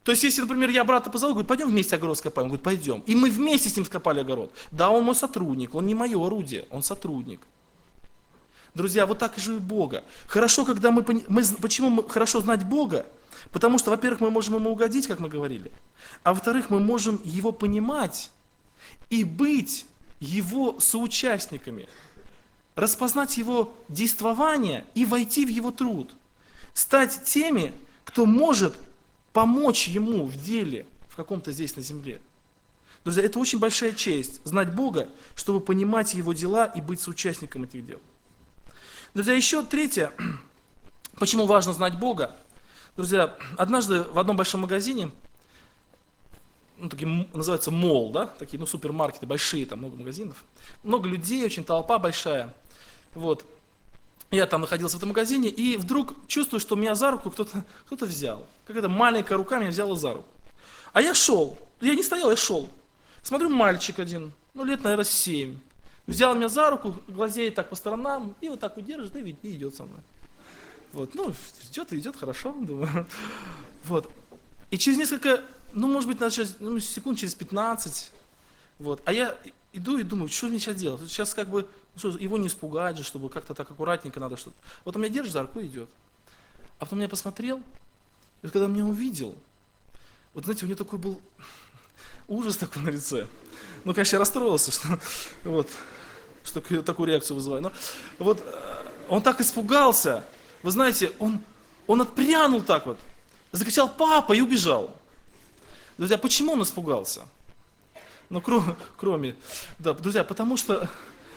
То есть, если, например, я брата позову, говорю, пойдем вместе огород скопаем, он говорит, пойдем. И мы вместе с ним скопали огород. Да, он мой сотрудник, он не мое орудие, он сотрудник. Друзья, вот так и живет Бога. Хорошо, когда почему хорошо знать Бога? Потому что, во-первых, мы можем ему угодить, как мы говорили. А во-вторых, мы можем его понимать и быть его соучастниками. Распознать его действование и войти в его труд. Стать теми, кто может помочь ему в деле, в каком-то здесь на земле. Друзья, это очень большая честь, знать Бога, чтобы понимать его дела и быть соучастником этих дел. Друзья, еще третье, почему важно знать Бога. Друзья, однажды в одном большом магазине, такие, называется молл, да, такие, супермаркеты большие, там много магазинов, много людей, очень толпа большая, вот. Я там находился в этом магазине, и вдруг чувствую, что меня за руку кто-то взял. Какая-то маленькая рука меня взяла за руку. А я шел, я не стоял, я шел. Смотрю, мальчик один, лет, наверное, 7. Взял меня за руку, глазеет так по сторонам, и вот так удержит, и идет со мной. Вот, идет, хорошо, думаю. Вот. И через несколько, может быть, секунд через 15, вот. А я иду и думаю, что мне сейчас делать? Сейчас его не испугать же, чтобы как-то так аккуратненько надо что-то. Вот он меня держит за руку и идет. А потом я посмотрел, и когда меня увидел, вот знаете, у него такой был ужас такой на лице. Конечно, я расстроился, что такую реакцию вызываю. Но вот он так испугался, вы знаете, он отпрянул так вот, закричал «папа» и убежал. Друзья, почему он испугался? Кроме, друзья, потому что,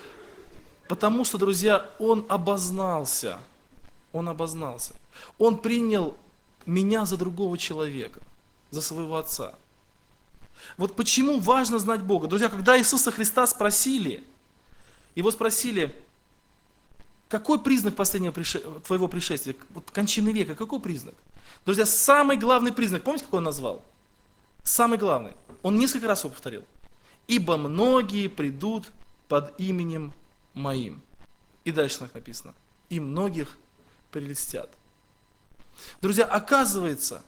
друзья, он обознался. Он принял меня за другого человека, за своего отца. Вот почему важно знать Бога. Друзья, когда Иисуса Христа его спросили, какой признак твоего пришествия, кончины века, какой признак? Друзья, самый главный признак, помните, какой он назвал? Самый главный. Он несколько раз его повторил. «Ибо многие придут под именем моим». И дальше так написано. «И многих прелестят». Друзья, оказывается,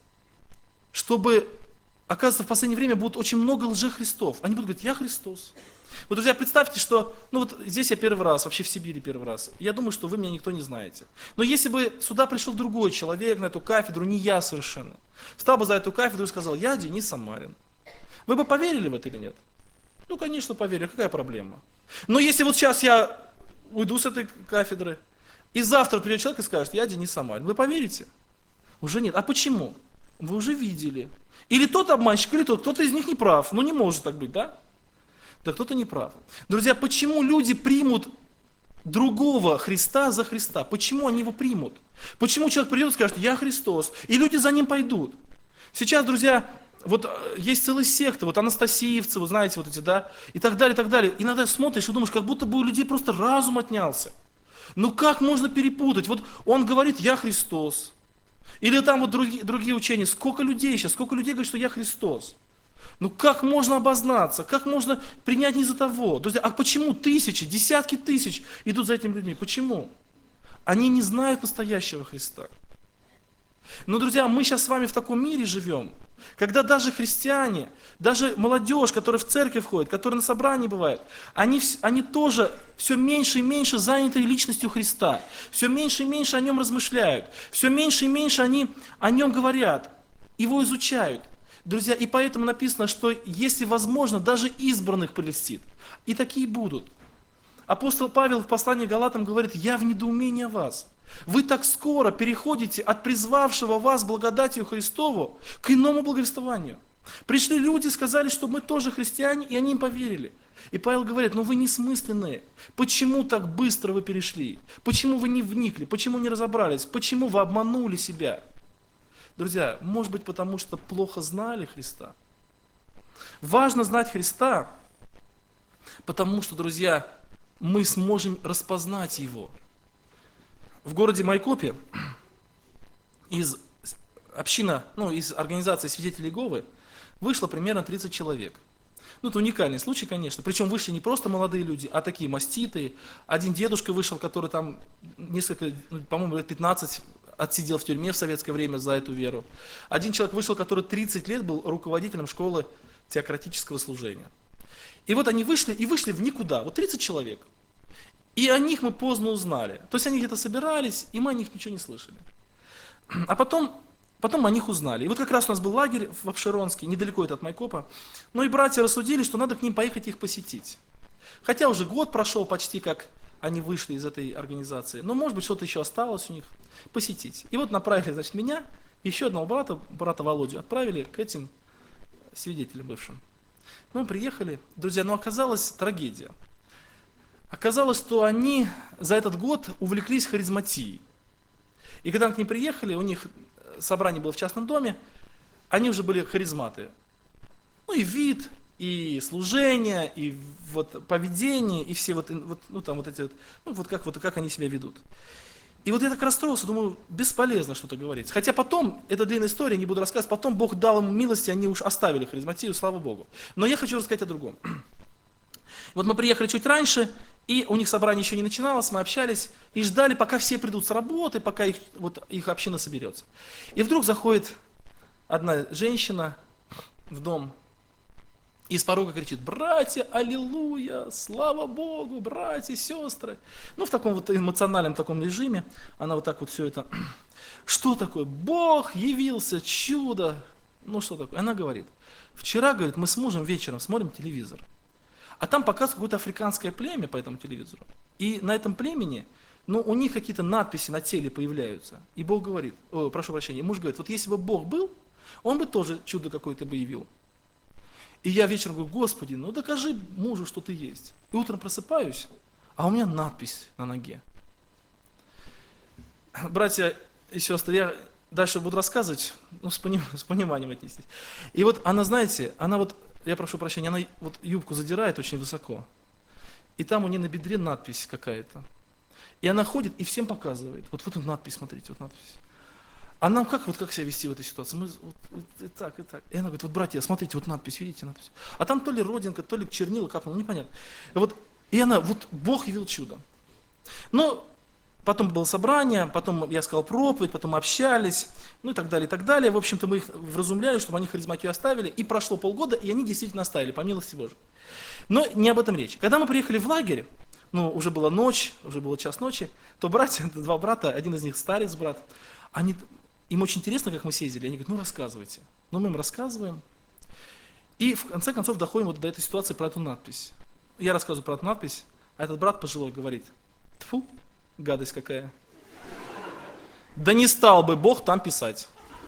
в последнее время будет очень много лжехристов. Они будут говорить, я Христос. Вот, друзья, представьте, что, здесь я первый раз, вообще в Сибири первый раз. Я думаю, что вы меня никто не знаете. Но если бы сюда пришел другой человек на эту кафедру, не я совершенно, встал бы за эту кафедру и сказал, я Денис Самарин. Вы бы поверили в это или нет? Конечно, поверили, какая проблема? Но если вот сейчас я уйду с этой кафедры, и завтра придет человек и скажет, я Денис Самарин, вы поверите? Уже нет. А почему? Вы уже видели. Или тот обманщик, или кто-то из них не прав. Не может так быть, да? Да кто-то не прав. Друзья, почему люди примут другого Христа за Христа? Почему они его примут? Почему человек придет и скажет, я Христос, и люди за ним пойдут? Сейчас, друзья, есть целые секты, анастасиевцы, знаете, эти, да, и так далее, и так далее. Иногда смотришь и думаешь, как будто бы у людей просто разум отнялся. Как можно перепутать? Он говорит, я Христос. Или там другие учения. Сколько людей говорят, что я Христос? Как можно обознаться? Как можно принять не за того? Друзья, а почему тысячи, десятки тысяч идут за этими людьми? Почему? Они не знают настоящего Христа. Но, друзья, мы сейчас с вами в таком мире живем, когда даже христиане, даже молодежь, которая в церковь ходит, которая на собрании бывает, они тоже все меньше и меньше заняты личностью Христа, все меньше и меньше о нем размышляют, все меньше и меньше они о нем говорят, его изучают. Друзья, и поэтому написано, что если возможно, даже избранных прельстит. И такие будут. Апостол Павел в послании к Галатам говорит, я в недоумении о вас. Вы так скоро переходите от призвавшего вас благодатью Христову к иному благовествованию. Пришли люди, сказали, что мы тоже христиане, и они им поверили. И Павел говорит, вы несмысленные. Почему так быстро вы перешли? Почему вы не вникли? Почему не разобрались? Почему вы обманули себя? Друзья, может быть, потому что плохо знали Христа. Важно знать Христа, потому что, друзья, мы сможем распознать Его. В городе Майкопе из организации свидетелей Иеговы вышло примерно 30 человек. Это уникальный случай, конечно. Причем вышли не просто молодые люди, а такие маститые. Один дедушка вышел, который там по-моему, лет 15 отсидел в тюрьме в советское время за эту веру. Один человек вышел, который 30 лет был руководителем школы теократического служения. И вот они вышли, и вышли в никуда, вот 30 человек. И о них мы поздно узнали. То есть они где-то собирались, и мы о них ничего не слышали. А потом о них узнали. И вот как раз у нас был лагерь в Обширонске, недалеко это от Майкопа. Ну и братья рассудили, что надо к ним поехать и их посетить. Хотя уже год прошел почти, как они вышли из этой организации. Но может быть что-то еще осталось у них. Посетить. И вот направили, значит, меня, еще одного брата Володю, отправили к этим свидетелям бывшим. Мы приехали. Друзья, но оказалась трагедия. Оказалось, что они за этот год увлеклись харизматией. И когда мы к ним приехали, у них собрание было в частном доме, они уже были харизматы. Ну и вид, и служение, и вот поведение, и все как они себя ведут. И вот я так расстроился, думаю, бесполезно что-то говорить. Хотя потом, это длинная история, не буду рассказывать, потом Бог дал им милости, они уж оставили харизматию, слава Богу. Но я хочу рассказать о другом. Вот мы приехали чуть раньше, и у них собрание еще не начиналось, мы общались и ждали, пока все придут с работы, пока их община соберется. И вдруг заходит одна женщина в дом и с порога кричит: «Братья, аллилуйя, слава Богу, братья, сестры». Ну, в таком вот эмоциональном таком режиме она вот так вот все это. Что такое? Бог явился, чудо. Ну, что такое? Она говорит: вчера, говорит, мы с мужем вечером смотрим телевизор. А там показывают какое-то африканское племя по этому телевизору. И на этом племени, ну, у них какие-то надписи на теле появляются. И Бог говорит, прошу прощения, муж говорит, вот если бы Бог был, он бы тоже чудо какое-то бы явил. И я вечером говорю: Господи, ну докажи мужу, что ты есть. И утром просыпаюсь, а у меня надпись на ноге. Братья и сестры, я дальше буду рассказывать, ну, с пониманием отнестись. И вот она, знаете, я прошу прощения, она вот юбку задирает очень высоко. И там у нее на бедре надпись какая-то. И она ходит и всем показывает. Вот тут надпись, смотрите, вот надпись. А нам как себя вести в этой ситуации? Мы и так, и так. И она говорит: вот, братья, смотрите, вот надпись, видите надпись? А там то ли родинка, то ли чернила капнула, непонятно. И она, вот Бог явил чудо. Но потом было собрание, потом я сказал проповедь, потом мы общались, ну и так далее, и так далее. В общем-то, мы их вразумляли, чтобы они харизматию оставили, и прошло полгода, и они действительно оставили, по милости Божией. Но не об этом речь. Когда мы приехали в лагерь, ну, уже была ночь, уже было час ночи, то братья, два брата, один из них старец брат, им очень интересно, как мы съездили. Они говорят: ну, рассказывайте. Ну, мы им рассказываем. И в конце концов доходим вот до этой ситуации про эту надпись. Я рассказываю про эту надпись, а этот брат пожилой говорит: тьфу, гадость какая. Да не стал бы Бог там писать.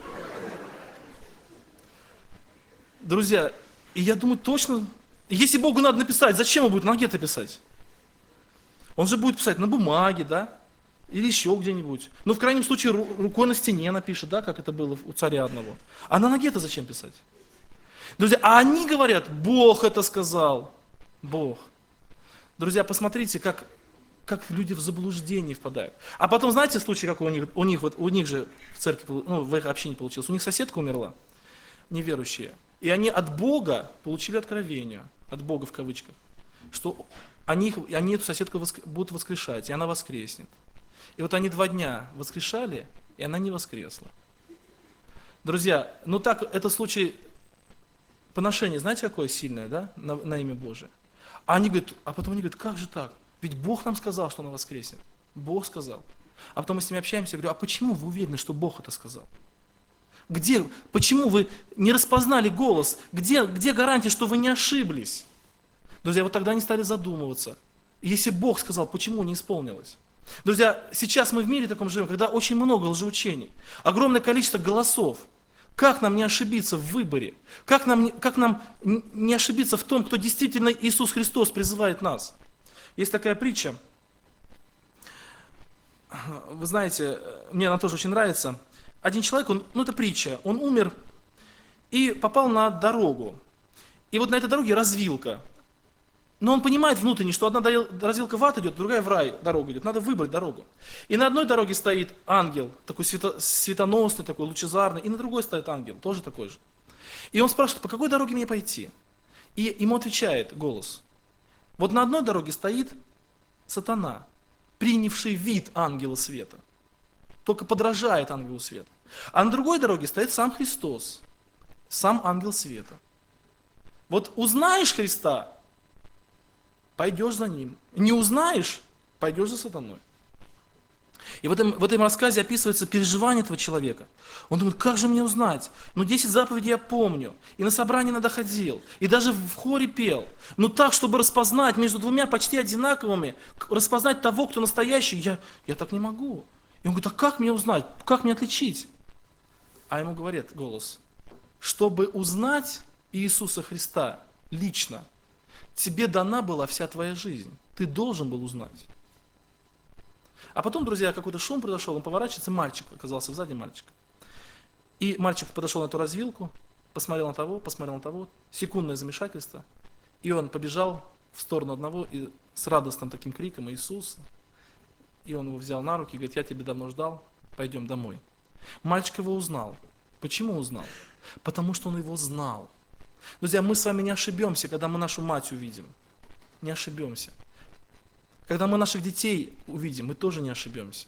Друзья, и я думаю, точно, если Богу надо написать, зачем он будет на ноге-то писать? Он же будет писать на бумаге, да? Или еще где-нибудь. Ну, в крайнем случае, рукой на стене напишет, да, как это было у царя одного. А на ноге-то зачем писать? Друзья, а они говорят: Бог это сказал. Бог. Друзья, посмотрите, как люди в заблуждение впадают. А потом, знаете, случай, как у них же в церкви, ну, в их общине получилось. У них соседка умерла, неверующая. И они от Бога получили откровение, от Бога в кавычках, что они эту соседку будут воскрешать, и она воскреснет. И вот они 2 дня воскрешали, и она не воскресла. Друзья, ну так, это случай поношения, знаете, какое сильное, да, на имя Божие? А потом они говорят: как же так? Ведь Бог нам сказал, что она воскреснет. Бог сказал. А потом мы с ними общаемся, я говорю: а почему вы уверены, что Бог это сказал? Почему вы не распознали голос? Где гарантия, что вы не ошиблись? Друзья, вот тогда они стали задумываться. Если Бог сказал, почему не исполнилось? Друзья, сейчас мы в мире таком живем, когда очень много лжеучений, огромное количество голосов. Как нам не ошибиться в выборе? Как нам не ошибиться в том, кто действительно Иисус Христос призывает нас? Есть такая притча, вы знаете, мне она тоже очень нравится. Один человек, это притча, он умер и попал на дорогу. И вот на этой дороге развилка. Но он понимает внутренне, что одна развилка в ад идет, другая в рай дорога идет. Надо выбрать дорогу. И на одной дороге стоит ангел, такой светоносный, такой лучезарный, и на другой стоит ангел, тоже такой же. И он спрашивает: по какой дороге мне пойти? И ему отвечает голос: вот на одной дороге стоит сатана, принявший вид ангела света. только подражает ангелу света. А на другой дороге стоит сам Христос, сам ангел света. Вот узнаешь Христа, пойдешь за Ним. Не узнаешь, пойдешь за сатаной. И в этом рассказе описывается переживание этого человека. Он думает, как же мне узнать? 10 заповедей я помню, и на собрание надо ходил, и даже в хоре пел. Но так, чтобы распознать между двумя почти одинаковыми, распознать того, кто настоящий, я так не могу. И он говорит, а как мне узнать? Как мне отличить? А ему говорит голос, чтобы узнать Иисуса Христа лично, тебе дана была вся твоя жизнь. Ты должен был узнать. А потом, друзья, какой-то шум произошел, он поворачивается, мальчик оказался сзади мальчика. И мальчик подошел на эту развилку, посмотрел на того, секундное замешательство, и он побежал в сторону одного и с радостным таким криком «Иисус!». И он его взял на руки и говорит, я тебя давно ждал, пойдем домой. Мальчик его узнал. Почему узнал? Потому что он его знал. Друзья, мы с вами не ошибемся, когда мы нашу мать увидим. Не ошибемся. Когда мы наших детей увидим, мы тоже не ошибемся.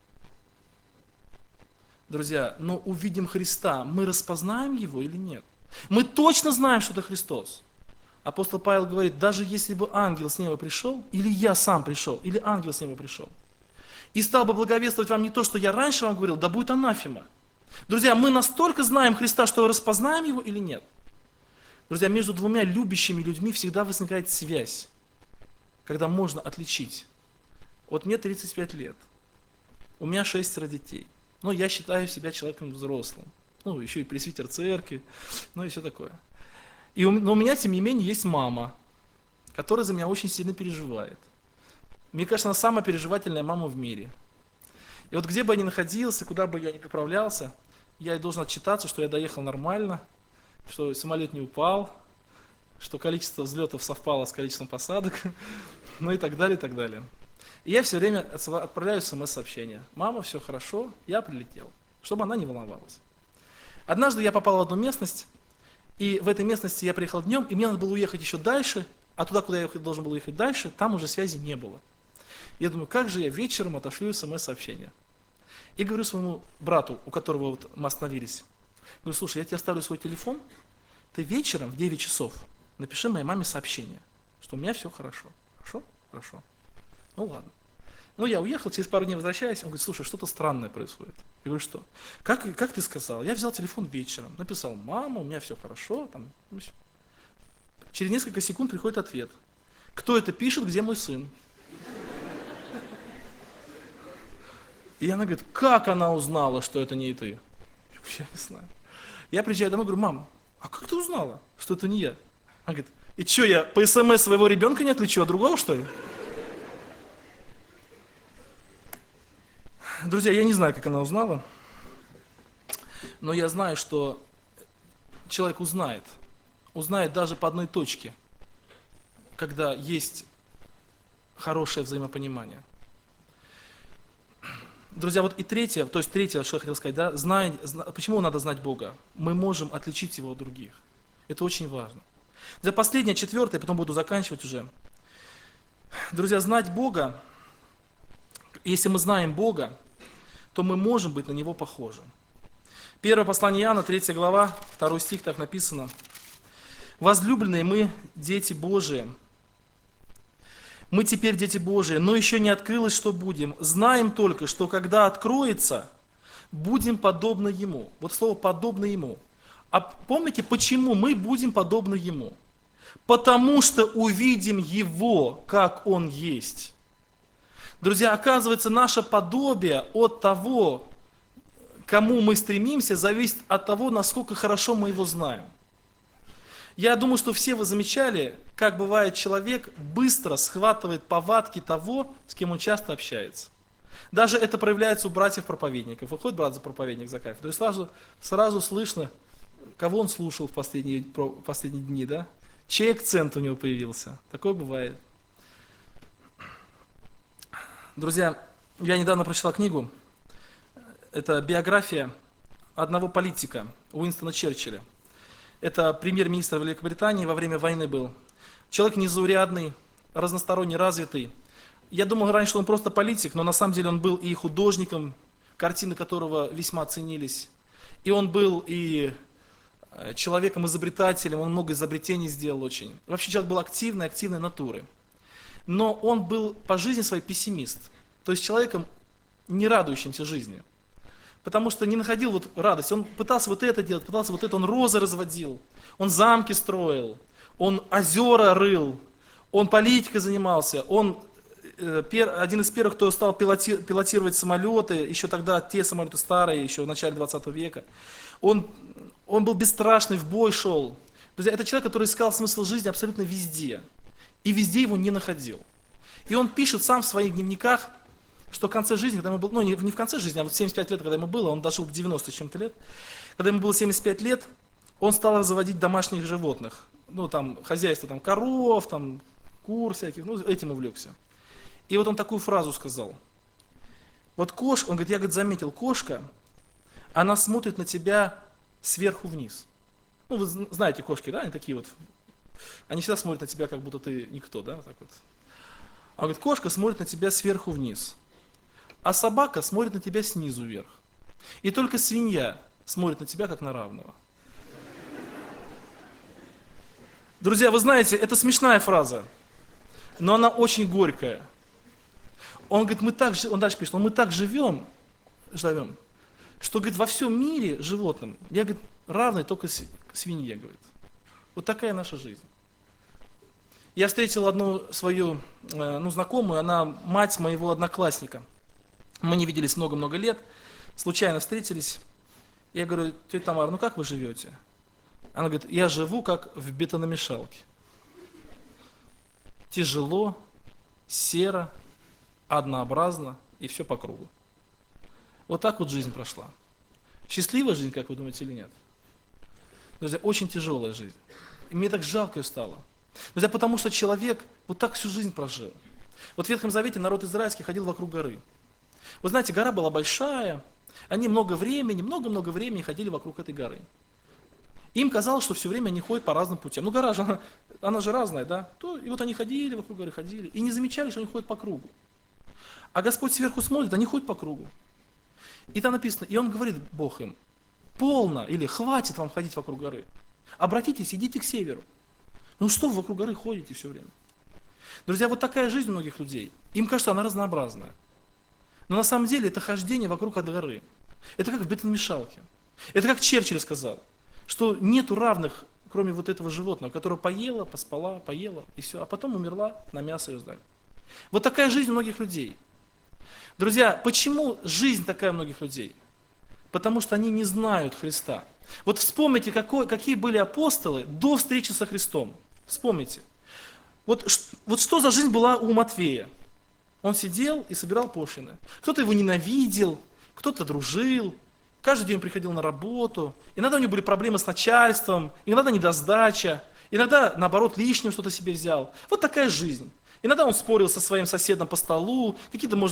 Друзья, но увидим Христа, мы распознаем Его или нет? Мы точно знаем, что это Христос. Апостол Павел говорит, даже если бы ангел с неба пришел, или я сам пришел, или ангел с неба пришел, и стал бы благовествовать вам не то, что я раньше вам говорил, да будет анафема. Друзья, мы настолько знаем Христа, что распознаем Его или нет? Друзья, между двумя любящими людьми всегда возникает связь, когда можно отличить. Вот мне 35 лет, у меня 6 детей, но я считаю себя человеком взрослым, еще и пресвитер церкви, и все такое. Но у меня, тем не менее, есть мама, которая за меня очень сильно переживает. Мне кажется, она самая переживательная мама в мире. И вот где бы я ни находился, куда бы я ни направлялся, я ей должен отчитаться, что я доехал нормально, что самолет не упал, что количество взлетов совпало с количеством посадок, и так далее, и так далее. И я все время отправляю смс-сообщение. Мама, все хорошо, я прилетел, чтобы она не волновалась. Однажды я попал в одну местность, и в этой местности я приехал днем, и мне надо было уехать еще дальше, а туда, куда я должен был ехать дальше, там уже связи не было. Я думаю, как же я вечером отошлю смс-сообщение. И говорю своему брату, у которого мы остановились, говорю, слушай, я тебе оставлю свой телефон, ты вечером в 9 часов напиши моей маме сообщение, что у меня все хорошо. Хорошо? Хорошо. Ладно. Я уехал, через пару дней возвращаюсь, он говорит, слушай, что-то странное происходит. Я говорю, что? Как ты сказал? Я взял телефон вечером, написал, мама, у меня все хорошо. Через несколько секунд приходит ответ. Кто это пишет, где мой сын? И она говорит, как она узнала, что это не ты? Я не знаю. Я приезжаю домой, говорю, мам, а как ты узнала, что это не я? Она говорит, и что, я по СМС своего ребенка не отличу от другого, что ли? Друзья, я не знаю, как она узнала, но я знаю, что человек узнает даже по одной точке, когда есть хорошее взаимопонимание. Друзья, вот и третье, что я хотел сказать, почему надо знать Бога? Мы можем отличить Его от других. Это очень важно. За последнее, четвертое, потом буду заканчивать уже. Друзья, знать Бога, если мы знаем Бога, то мы можем быть на Него похожи. Первое послание Иоанна, 3 глава, 2 стих, так написано. «Возлюбленные мы, дети Божии, мы теперь дети Божии, но еще не открылось, что будем. Знаем только, что когда откроется, будем подобны Ему». Вот слово «подобно Ему». А помните, почему мы будем подобны Ему? Потому что увидим Его, как Он есть. Друзья, оказывается, наше подобие от того, к кому мы стремимся, зависит от того, насколько хорошо мы Его знаем. Я думаю, что все вы замечали, как бывает человек быстро схватывает повадки того, с кем он часто общается. Даже это проявляется у братьев-проповедников. Выходит брат за проповедник за кафедру, и сразу слышно, кого он слушал в последние дни, да? Чей акцент у него появился. Такое бывает. Друзья, я недавно прочитал книгу. Это биография одного политика, Уинстона Черчилля. Это премьер-министр Великобритании, во время войны был. Человек незаурядный, разносторонне развитый. Я думал раньше, что он просто политик, но на самом деле он был и художником, картины которого весьма ценились. И он был и человеком-изобретателем, он много изобретений сделал очень. Вообще человек был активной натуры. Но он был по жизни своей пессимист, то есть человеком, не радующимся жизни. Потому что не находил вот радости. Он пытался вот это делать, пытался вот это, он розы разводил, он замки строил, он озера рыл, он политикой занимался, он один из первых, кто стал пилотировать самолеты, еще тогда те самолеты старые, еще в начале 20 века. Он был бесстрашный, в бой шел. Друзья, это человек, который искал смысл жизни абсолютно везде. И везде его не находил. И он пишет сам в своих дневниках, что в конце жизни, когда ему было, ну не в конце жизни, а вот 75 лет, когда ему было, он дошел до 90 с чем-то лет, когда ему было 75 лет, он стал заводить домашних животных. Ну там хозяйство, там коров, там кур всяких, ну этим увлекся. И вот он такую фразу сказал. Вот кошка, он говорит, я говорит, заметил, кошка, она смотрит на тебя сверху вниз. Ну вы знаете кошки, да, они такие вот, они всегда смотрят на тебя, как будто ты никто, да, вот так вот. А он говорит, кошка смотрит на тебя сверху вниз, а собака смотрит на тебя снизу вверх. И только свинья смотрит на тебя, как на равного. Друзья, вы знаете, это смешная фраза, но она очень горькая. Он говорит, он дальше пишет, мы так живем, что, говорит, во всем мире животным, я, говорит, равный только свинье, говорит. Вот такая наша жизнь. Я встретил одну свою, знакомую, она мать моего одноклассника. Мы не виделись много-много лет, случайно встретились. Я говорю, тетя Тамара, ну как вы живете? Она говорит, я живу как в бетономешалке. Тяжело, серо, однообразно и все по кругу. Вот так вот жизнь прошла. Счастливая жизнь, как вы думаете, или нет? Друзья, очень тяжелая жизнь. И мне так жалко ее стало. Друзья, потому что человек вот так всю жизнь прожил. Вот в Ветхом Завете народ израильский ходил вокруг горы. Вы знаете, гора была большая, они много времени ходили вокруг этой горы. Им казалось, что все время они ходят по разным путям. Ну гора же, она же разная, да? И вот они ходили вокруг горы, ходили, и не замечали, что они ходят по кругу. А Господь сверху смотрит, они ходят по кругу. И там написано, и Он говорит, Бог им, полно, или хватит вам ходить вокруг горы. Обратитесь, идите к северу. Ну что вы вокруг горы ходите все время? Друзья, вот такая жизнь у многих людей. Им кажется, она разнообразная. Но на самом деле это хождение вокруг от горы. Это как в бетономешалке. Это как Черчилль сказал, что нету равных, кроме вот этого животного, которое поела, поспала, поела, и все, а потом умерла, на мясо ее сдали. Вот такая жизнь у многих людей. Друзья, почему жизнь такая у многих людей? Потому что они не знают Христа. Вот вспомните, какие были апостолы до встречи со Христом. Вспомните. Вот что за жизнь была у Матфея? Он сидел и собирал пошлины. Кто-то его ненавидел, кто-то дружил, каждый день приходил на работу. Иногда у него были проблемы с начальством, иногда недосдача, иногда, наоборот, лишним что-то себе взял. Вот такая жизнь. Иногда он спорил со своим соседом по столу, какие-то, может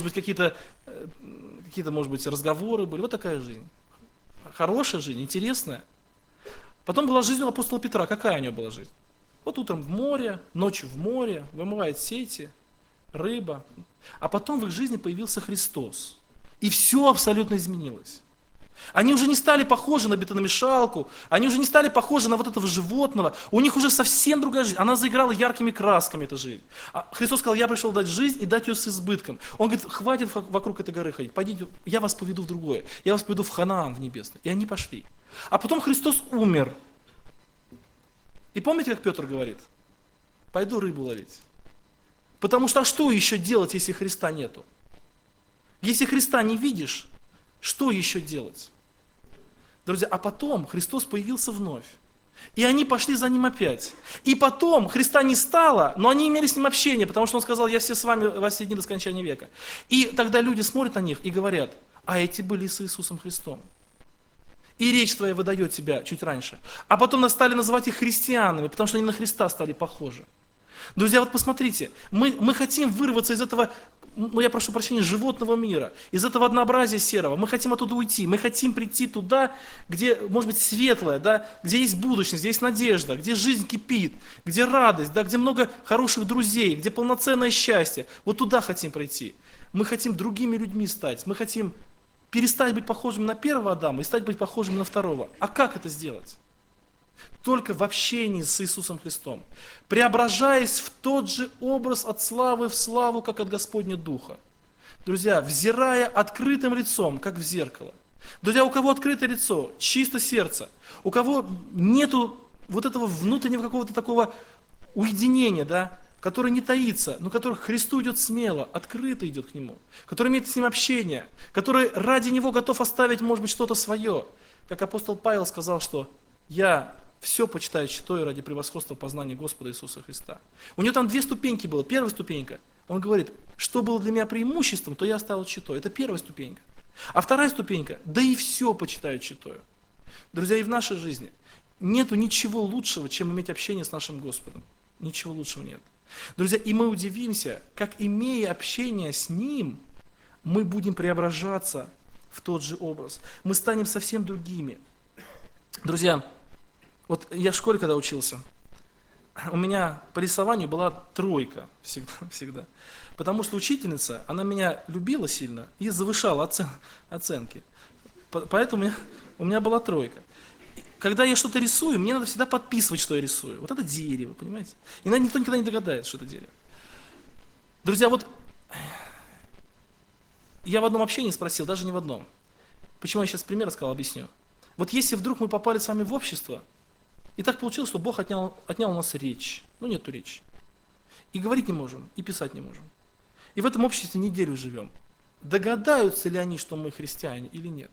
быть, разговоры были. Вот такая жизнь. Хорошая жизнь, интересная. Потом была жизнь у апостола Петра. Какая у него была жизнь? Вот утром в море, ночью в море, вымывает сети, рыба. А потом в их жизни появился Христос. И все абсолютно изменилось. Они уже не стали похожи на бетономешалку, они уже не стали похожи на вот этого животного. У них уже совсем другая жизнь. Она заиграла яркими красками, эта жизнь. А Христос сказал, я пришел дать жизнь и дать ее с избытком. Он говорит, хватит вокруг этой горы ходить, пойдите, я вас поведу в другое. Я вас поведу в Ханаан, в небесный. И они пошли. А потом Христос умер. И помните, как Петр говорит? Пойду рыбу ловить. Потому что что еще делать, если Христа нету? Если Христа не видишь, что еще делать? Друзья, а потом Христос появился вновь. И они пошли за Ним опять. И потом Христа не стало, но они имели с Ним общение, потому что Он сказал, я все с вами во все дни до скончания века. И тогда люди смотрят на них и говорят, а эти были с Иисусом Христом. И речь твоя выдает тебя чуть раньше. А потом нас стали называть их христианами, потому что они на Христа стали похожи. Друзья, вот посмотрите, мы хотим вырваться из этого, я прошу прощения, животного мира, из этого однообразия серого. Мы хотим оттуда уйти, мы хотим прийти туда, где, может быть, светлое, да, где есть будущность, где есть надежда, где жизнь кипит, где радость, да, где много хороших друзей, где полноценное счастье. Вот туда хотим прийти. Мы хотим другими людьми стать, мы хотим перестать быть похожим на первого Адама и стать быть похожим на второго. А как это сделать? Только в общении с Иисусом Христом, преображаясь в тот же образ от славы в славу, как от Господня Духа. Друзья, взирая открытым лицом, как в зеркало. Друзья, у кого открытое лицо, чисто сердце, у кого нету вот этого внутреннего какого-то такого уединения, да, который не таится, но который к Христу идет смело, открыто идет к Нему, который имеет с Ним общение, который ради Него готов оставить, может быть, что-то свое. Как апостол Павел сказал, что я все почитаю читой ради превосходства познания Господа Иисуса Христа. У него там 2 ступеньки было. Первая ступенька, он говорит, что было для меня преимуществом, то я оставил читой. Это первая ступенька. А вторая ступенька, да и все почитаю читою. Друзья, и в нашей жизни нету ничего лучшего, чем иметь общение с нашим Господом. Ничего лучшего нет. Друзья, и мы удивимся, как, имея общение с Ним, мы будем преображаться в тот же образ. Мы станем совсем другими. Друзья, вот я в школе, когда учился, у меня по рисованию была 3 всегда. Потому что учительница, она меня любила сильно и завышала оценки. Поэтому у меня была 3. Когда я что-то рисую, мне надо всегда подписывать, что я рисую. Вот это дерево, понимаете? И никто никогда не догадается, что это дерево. Друзья, вот я в одном общении спросил, даже не в одном. Почему я сейчас пример рассказал, объясню. Вот если вдруг мы попали с вами в общество, и так получилось, что Бог отнял у нас речь. Ну, нету речи. И говорить не можем, и писать не можем. И в этом обществе неделю живем. Догадаются ли они, что мы христиане или нет?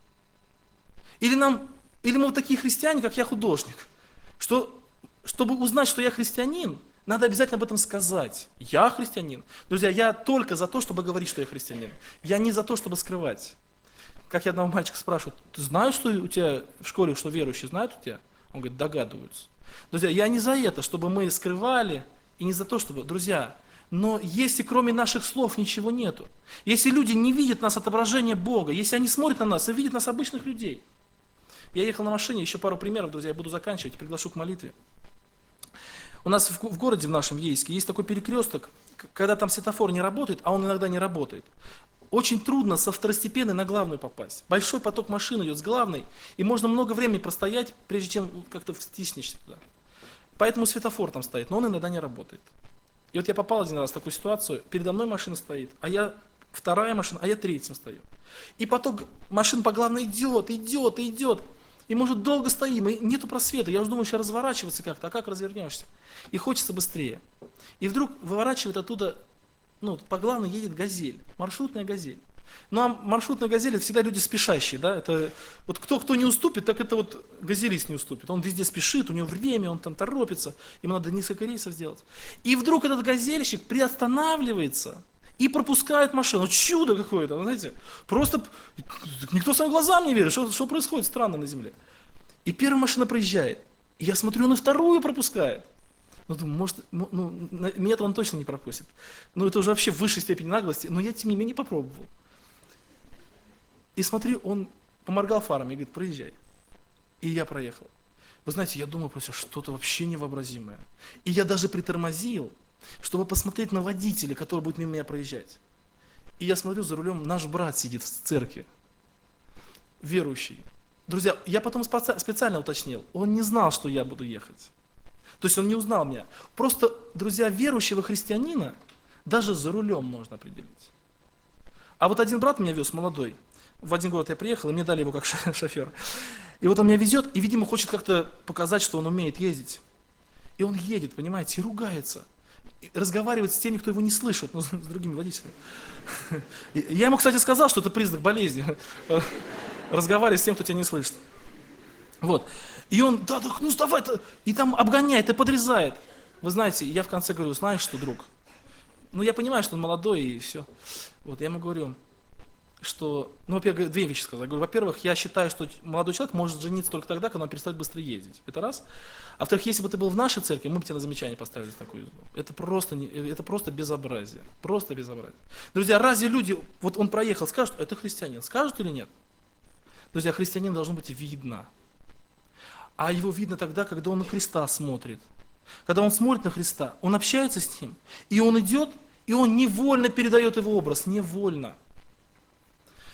Или мы вот такие христиане, как я художник, что, чтобы узнать, что я христианин, надо обязательно об этом сказать. Я христианин. Друзья, я только за то, чтобы говорить, что я христианин. Я не за то, чтобы скрывать. Как я одного мальчика спрашиваю, ты знаешь, что у тебя в школе, что верующие знают у тебя? Он говорит, догадываются. Друзья, я не за это, чтобы мы скрывали, и не за то, чтобы... Друзья, но если кроме наших слов ничего нету, если люди не видят нас отображение Бога, если они смотрят на нас и видят нас обычных людей. Я ехал на машине, еще пару примеров, друзья, я буду заканчивать, приглашу к молитве. У нас в городе, в нашем Ейске, есть такой перекресток, когда там светофор не работает, а он иногда не работает. Очень трудно со второстепенной на главную попасть. Большой поток машин идет с главной, и можно много времени простоять, прежде чем как-то втиснешься туда. Поэтому светофор там стоит, но он иногда не работает. И вот я попал один раз в такую ситуацию, передо мной машина стоит, а я вторая машина, а я третьим стою. И поток машин по главной идет. И может долго стоим, и нету просвета. Я уже думаю, сейчас разворачиваться как-то, а как развернешься? И хочется быстрее. И вдруг выворачивает оттуда, по главной едет газель, маршрутная газель. Ну а маршрутная газель — это всегда люди спешащие, да? Это вот кто не уступит, так это вот газелист не уступит. Он везде спешит, у него время, он там торопится, ему надо несколько рейсов сделать. И вдруг этот газельщик приостанавливается и пропускает машину. Чудо какое-то, вы знаете. Просто никто своим глазам не верит, что происходит странно на земле. И первая машина проезжает. И я смотрю, он и вторую пропускает. Думаю, может, меня-то он точно не пропустит. Это уже вообще в высшей степени наглости, но я, тем не менее, попробовал. И смотрю, он поморгал фарами и говорит, проезжай. И я проехал. Вы знаете, я думаю, просто что-то вообще невообразимое. И я даже притормозил, чтобы посмотреть на водителя, который будет мимо меня проезжать. И я смотрю, за рулем наш брат сидит в церкви, верующий. Друзья, я потом специально уточнил, он не знал, что я буду ехать. То есть он не узнал меня. Просто, друзья, верующего христианина даже за рулем можно определить. А вот один брат меня вез, молодой. В один город я приехал, и мне дали его как шофер. И вот он меня везет, и, видимо, хочет как-то показать, что он умеет ездить. И он едет, понимаете, и ругается. И разговаривает с теми, кто его не слышит, с другими водителями. Я ему, кстати, сказал, что это признак болезни. Разговаривать с тем, кто тебя не слышит. Вот. И он, давай, и там обгоняет и подрезает. Вы знаете, я в конце говорю, знаешь что, друг? Я понимаю, что он молодой и все. Вот, я ему говорю, что, во-первых, 2 вещи сказал. Я говорю, во-первых, я считаю, что молодой человек может жениться только тогда, когда он перестает быстро ездить. Это раз. А во-вторых, если бы ты был в нашей церкви, мы бы тебе на замечание поставили такую. Это просто безобразие. Просто безобразие. Друзья, разве люди, вот он проехал, скажут, это христианин, скажут или нет? Друзья, христианин должно быть видно. А его видно тогда, когда он на Христа смотрит. Когда он смотрит на Христа, он общается с Ним, и он идет, и он невольно передает его образ, невольно.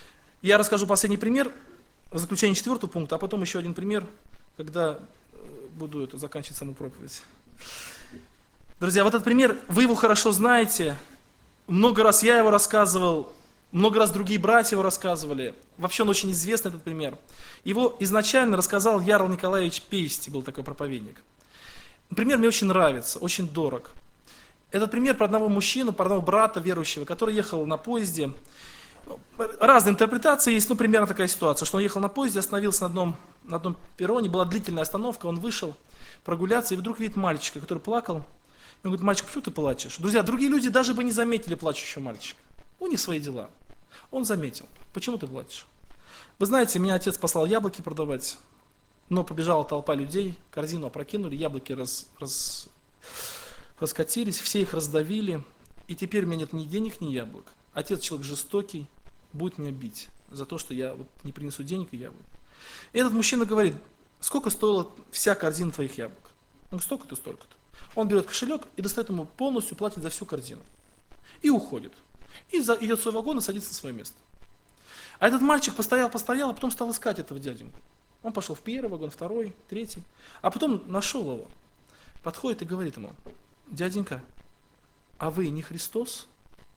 Я расскажу последний пример, в заключение 4-го пункта, а потом еще один пример, когда буду заканчивать саму проповедь. Друзья, вот этот пример, вы его хорошо знаете, много раз я его рассказывал, много раз другие братья его рассказывали. Вообще он очень известный, этот пример. Его изначально рассказал Ярл Николаевич Пейсти, был такой проповедник. Пример мне очень нравится, очень дорог. Этот пример про одного мужчину, про одного брата верующего, который ехал на поезде. Разные интерпретации есть, но примерно такая ситуация, что он ехал на поезде, остановился на одном перроне, была длительная остановка, он вышел прогуляться и вдруг видит мальчика, который плакал. Он говорит: мальчик, почему ты плачешь? Друзья, другие люди даже бы не заметили плачущего мальчика. У них свои дела. Он заметил. Почему ты плачешь? Вы знаете, меня отец послал яблоки продавать, но побежала толпа людей, корзину опрокинули, яблоки раскатились, все их раздавили, и теперь у меня нет ни денег, ни яблок. Отец человек жестокий, будет меня бить за то, что я не принесу денег и яблок. И этот мужчина говорит: сколько стоила вся корзина твоих яблок? Он говорит: столько-то, столько-то. Он берет кошелек и достает ему полностью, платит за всю корзину. И уходит. И идет в свой вагон и садится на свое место. А этот мальчик постоял, а потом стал искать этого дяденьку. Он пошел в первый вагон, второй, третий. А потом нашел его. Подходит и говорит ему: дяденька, а вы не Христос?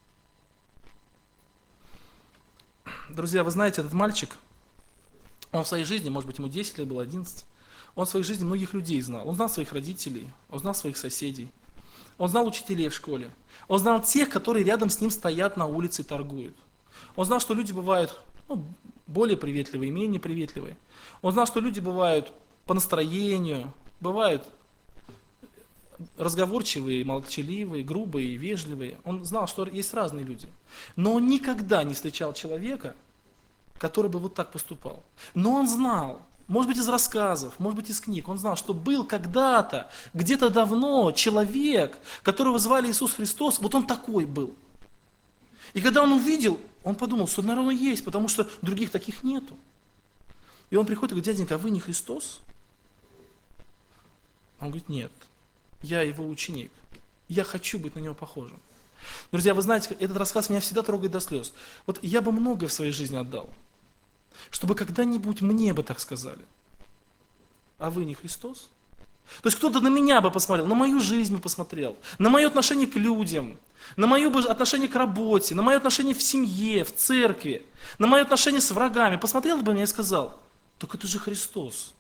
Друзья, вы знаете, этот мальчик, он в своей жизни, может быть, ему 10 лет было, 11, он в своей жизни многих людей знал. Он знал своих родителей, он знал своих соседей, он знал учителей в школе, он знал тех, которые рядом с ним стоят на улице и торгуют. Он знал, что люди бывают более приветливые, менее приветливые. Он знал, что люди бывают по настроению, бывают разговорчивые, молчаливые, грубые, вежливые. Он знал, что есть разные люди. Но он никогда не встречал человека, который бы вот так поступал. Но он знал, может быть, из рассказов, может быть, из книг, он знал, что был когда-то, где-то давно человек, которого звали Иисус Христос, вот он такой был. И когда он увидел, он подумал, что, наверное, есть, потому что других таких нету. И он приходит и говорит: дяденька, а вы не Христос? Он говорит: нет, я его ученик, я хочу быть на него похожим. Друзья, вы знаете, этот рассказ меня всегда трогает до слез. Вот я бы многое в своей жизни отдал, чтобы когда-нибудь мне бы так сказали: а вы не Христос? То есть кто-то на меня бы посмотрел, на мою жизнь бы посмотрел, на мое отношение к людям, на мое отношение к работе, на мое отношение в семье, в церкви, на мое отношение с врагами. Посмотрел бы меня и сказал: так это же Христос.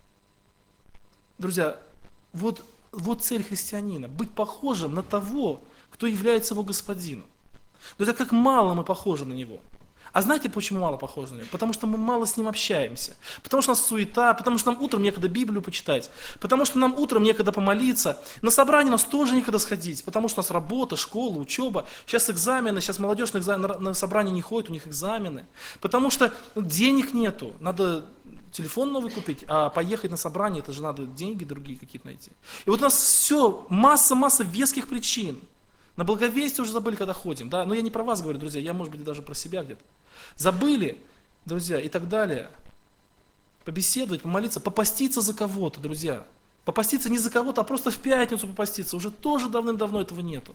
Друзья, вот цель христианина – быть похожим на того, кто является его господином. Друзья, как мало мы похожи на него. А знаете, почему мало похожи на него? Потому что мы мало с ним общаемся. Потому что у нас суета, потому что нам утром некогда Библию почитать, потому что нам утром некогда помолиться. На собрание у нас тоже некогда сходить, потому что у нас работа, школа, учеба. Сейчас экзамены, сейчас молодежь на собрание не ходит, у них экзамены. Потому что денег нету, надо телефон новый купить, а поехать на собрание, это же надо деньги другие какие-то найти. И вот у нас все, масса веских причин. На благовестие уже забыли, когда ходим, да? Но я не про вас говорю, друзья, я, может быть, даже про себя где-то. Забыли, друзья, и так далее. Побеседовать, помолиться, попаститься за кого-то, друзья. Попаститься не за кого-то, а просто в пятницу попаститься. Уже тоже давным-давно этого нету.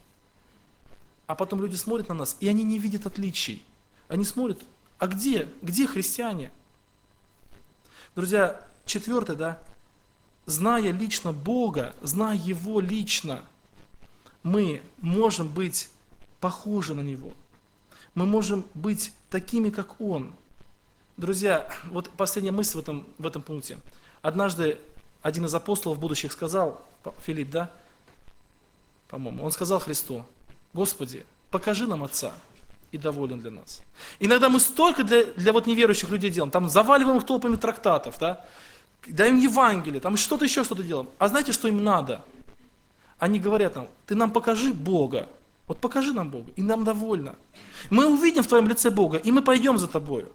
А потом люди смотрят на нас, и они не видят отличий. Они смотрят: а где христиане? Друзья, 4, да, зная лично Бога, зная Его лично, мы можем быть похожи на Него. Мы можем быть такими, как Он. Друзья, вот последняя мысль в этом пункте. Однажды один из апостолов будущих сказал, Филипп, да, по-моему, он сказал Христу: Господи, покажи нам Отца, и доволен для нас. Иногда мы столько для вот неверующих людей делаем, там заваливаем их толпами трактатов, да, даем Евангелие, там что-то еще что-то делаем. А знаете, что им надо? Они говорят нам: ты нам покажи Бога, вот покажи нам Бога, и нам довольно. Мы увидим в твоем лице Бога, и мы пойдем за тобою.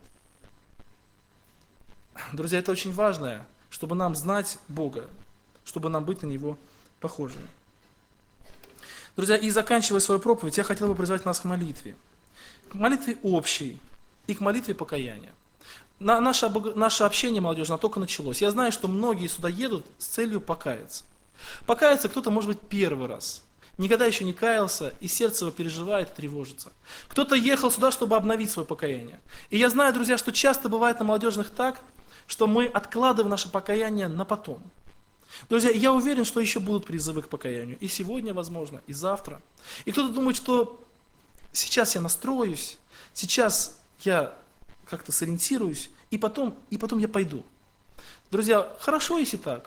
Друзья, это очень важно, чтобы нам знать Бога, чтобы нам быть на Него похожими. Друзья, и заканчивая свою проповедь, я хотел бы призвать нас к молитве. К молитве общей и к молитве покаяния. Наше общение молодежное только началось. Я знаю, что многие сюда едут с целью покаяться. Покаяться кто-то, может быть, первый раз. никогда еще не каялся, и сердце его переживает и тревожится. Кто-то ехал сюда, чтобы обновить свое покаяние. И я знаю, друзья, что часто бывает на молодежных так, что мы откладываем наше покаяние на потом. Друзья, я уверен, что еще будут призывы к покаянию. И сегодня, возможно, и завтра. И кто-то думает, что сейчас я настроюсь, сейчас я как-то сориентируюсь, и потом я пойду. Друзья, хорошо, если так.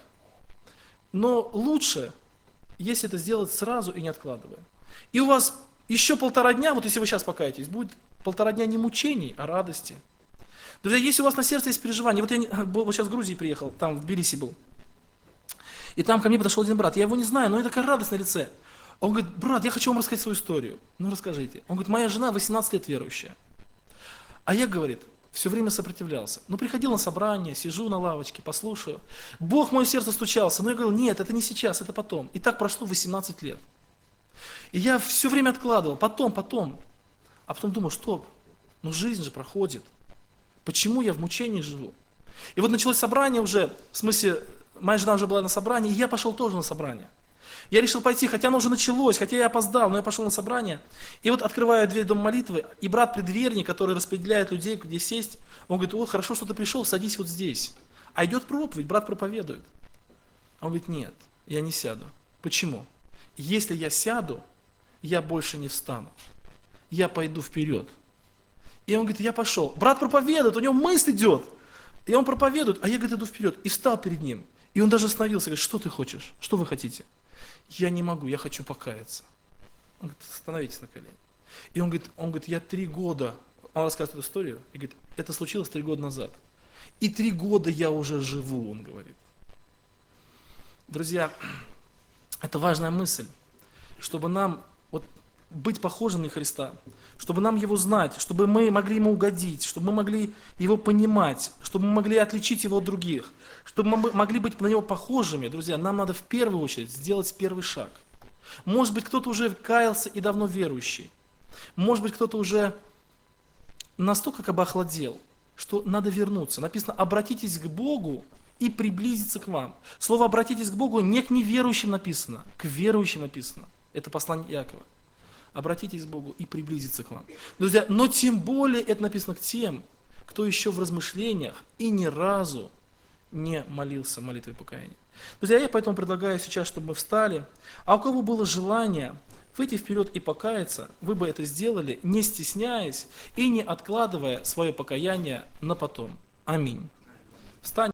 Но лучше, если это сделать сразу и не откладывая. И у вас еще 1,5 дня, вот если вы сейчас покаетесь, будет 1,5 дня не мучений, а радости. Друзья, если у вас на сердце есть переживания, вот я вот сейчас в Грузии приехал, там в Тбилиси был, и там ко мне подошел один брат, я его не знаю, но у него такая радость на лице. Он говорит: брат, я хочу вам рассказать свою историю. Ну расскажите. Он говорит: моя жена 18 лет верующая. А я, говорит, все время сопротивлялся. Ну, приходил на собрание, сижу на лавочке, послушаю. Бог в мое сердце стучался. Но я говорил: нет, это не сейчас, это потом. И так прошло 18 лет. И я все время откладывал, потом. А потом думал: стоп, ну жизнь же проходит. Почему я в мучении живу? И вот началось собрание уже, в смысле, моя жена уже была на собрании, и я пошел тоже на собрание. Я решил пойти, хотя оно уже началось, хотя я опоздал, но я пошел на собрание. И вот открываю дверь дома молитвы, и брат-предверник, который распределяет людей, где сесть, он говорит: о, хорошо, что ты пришел, садись вот здесь. А идет проповедь, брат проповедует. А он говорит: нет, я не сяду. Почему? Если я сяду, я больше не встану. Я пойду вперед. И он говорит: я пошел. Брат проповедует, у него мысль идет. И он проповедует, а я, говорит, иду вперед. И встал перед ним. И он даже остановился, говорит: что ты хочешь? Что вы хотите? Я не могу, я хочу покаяться. Он говорит: становитесь на колени. И он говорит, я 3 года, он рассказывает эту историю, и говорит: это случилось 3 года назад. И 3 года я уже живу, он говорит. Друзья, это важная мысль, чтобы нам вот быть похожим на Христа, чтобы нам Его знать, чтобы мы могли Ему угодить, чтобы мы могли Его понимать, чтобы мы могли отличить Его от других, чтобы мы могли быть на Него похожими. Друзья, нам надо в первую очередь сделать первый шаг. Может быть, кто-то уже каялся и давно верующий. Может быть, кто-то уже настолько как бы охладел, что надо вернуться. Написано: обратитесь к Богу и приблизиться к вам. Слово «обратитесь к Богу» не к неверующим написано, к верующим написано. Это послание Иакова. Обратитесь к Богу и приблизиться к вам. Друзья, но тем более это написано к тем, кто еще в размышлениях и ни разу не молился молитвой покаяния. Друзья, я поэтому предлагаю сейчас, чтобы мы встали. А у кого было желание выйти вперед и покаяться, вы бы это сделали, не стесняясь и не откладывая свое покаяние на потом. Аминь. Встань.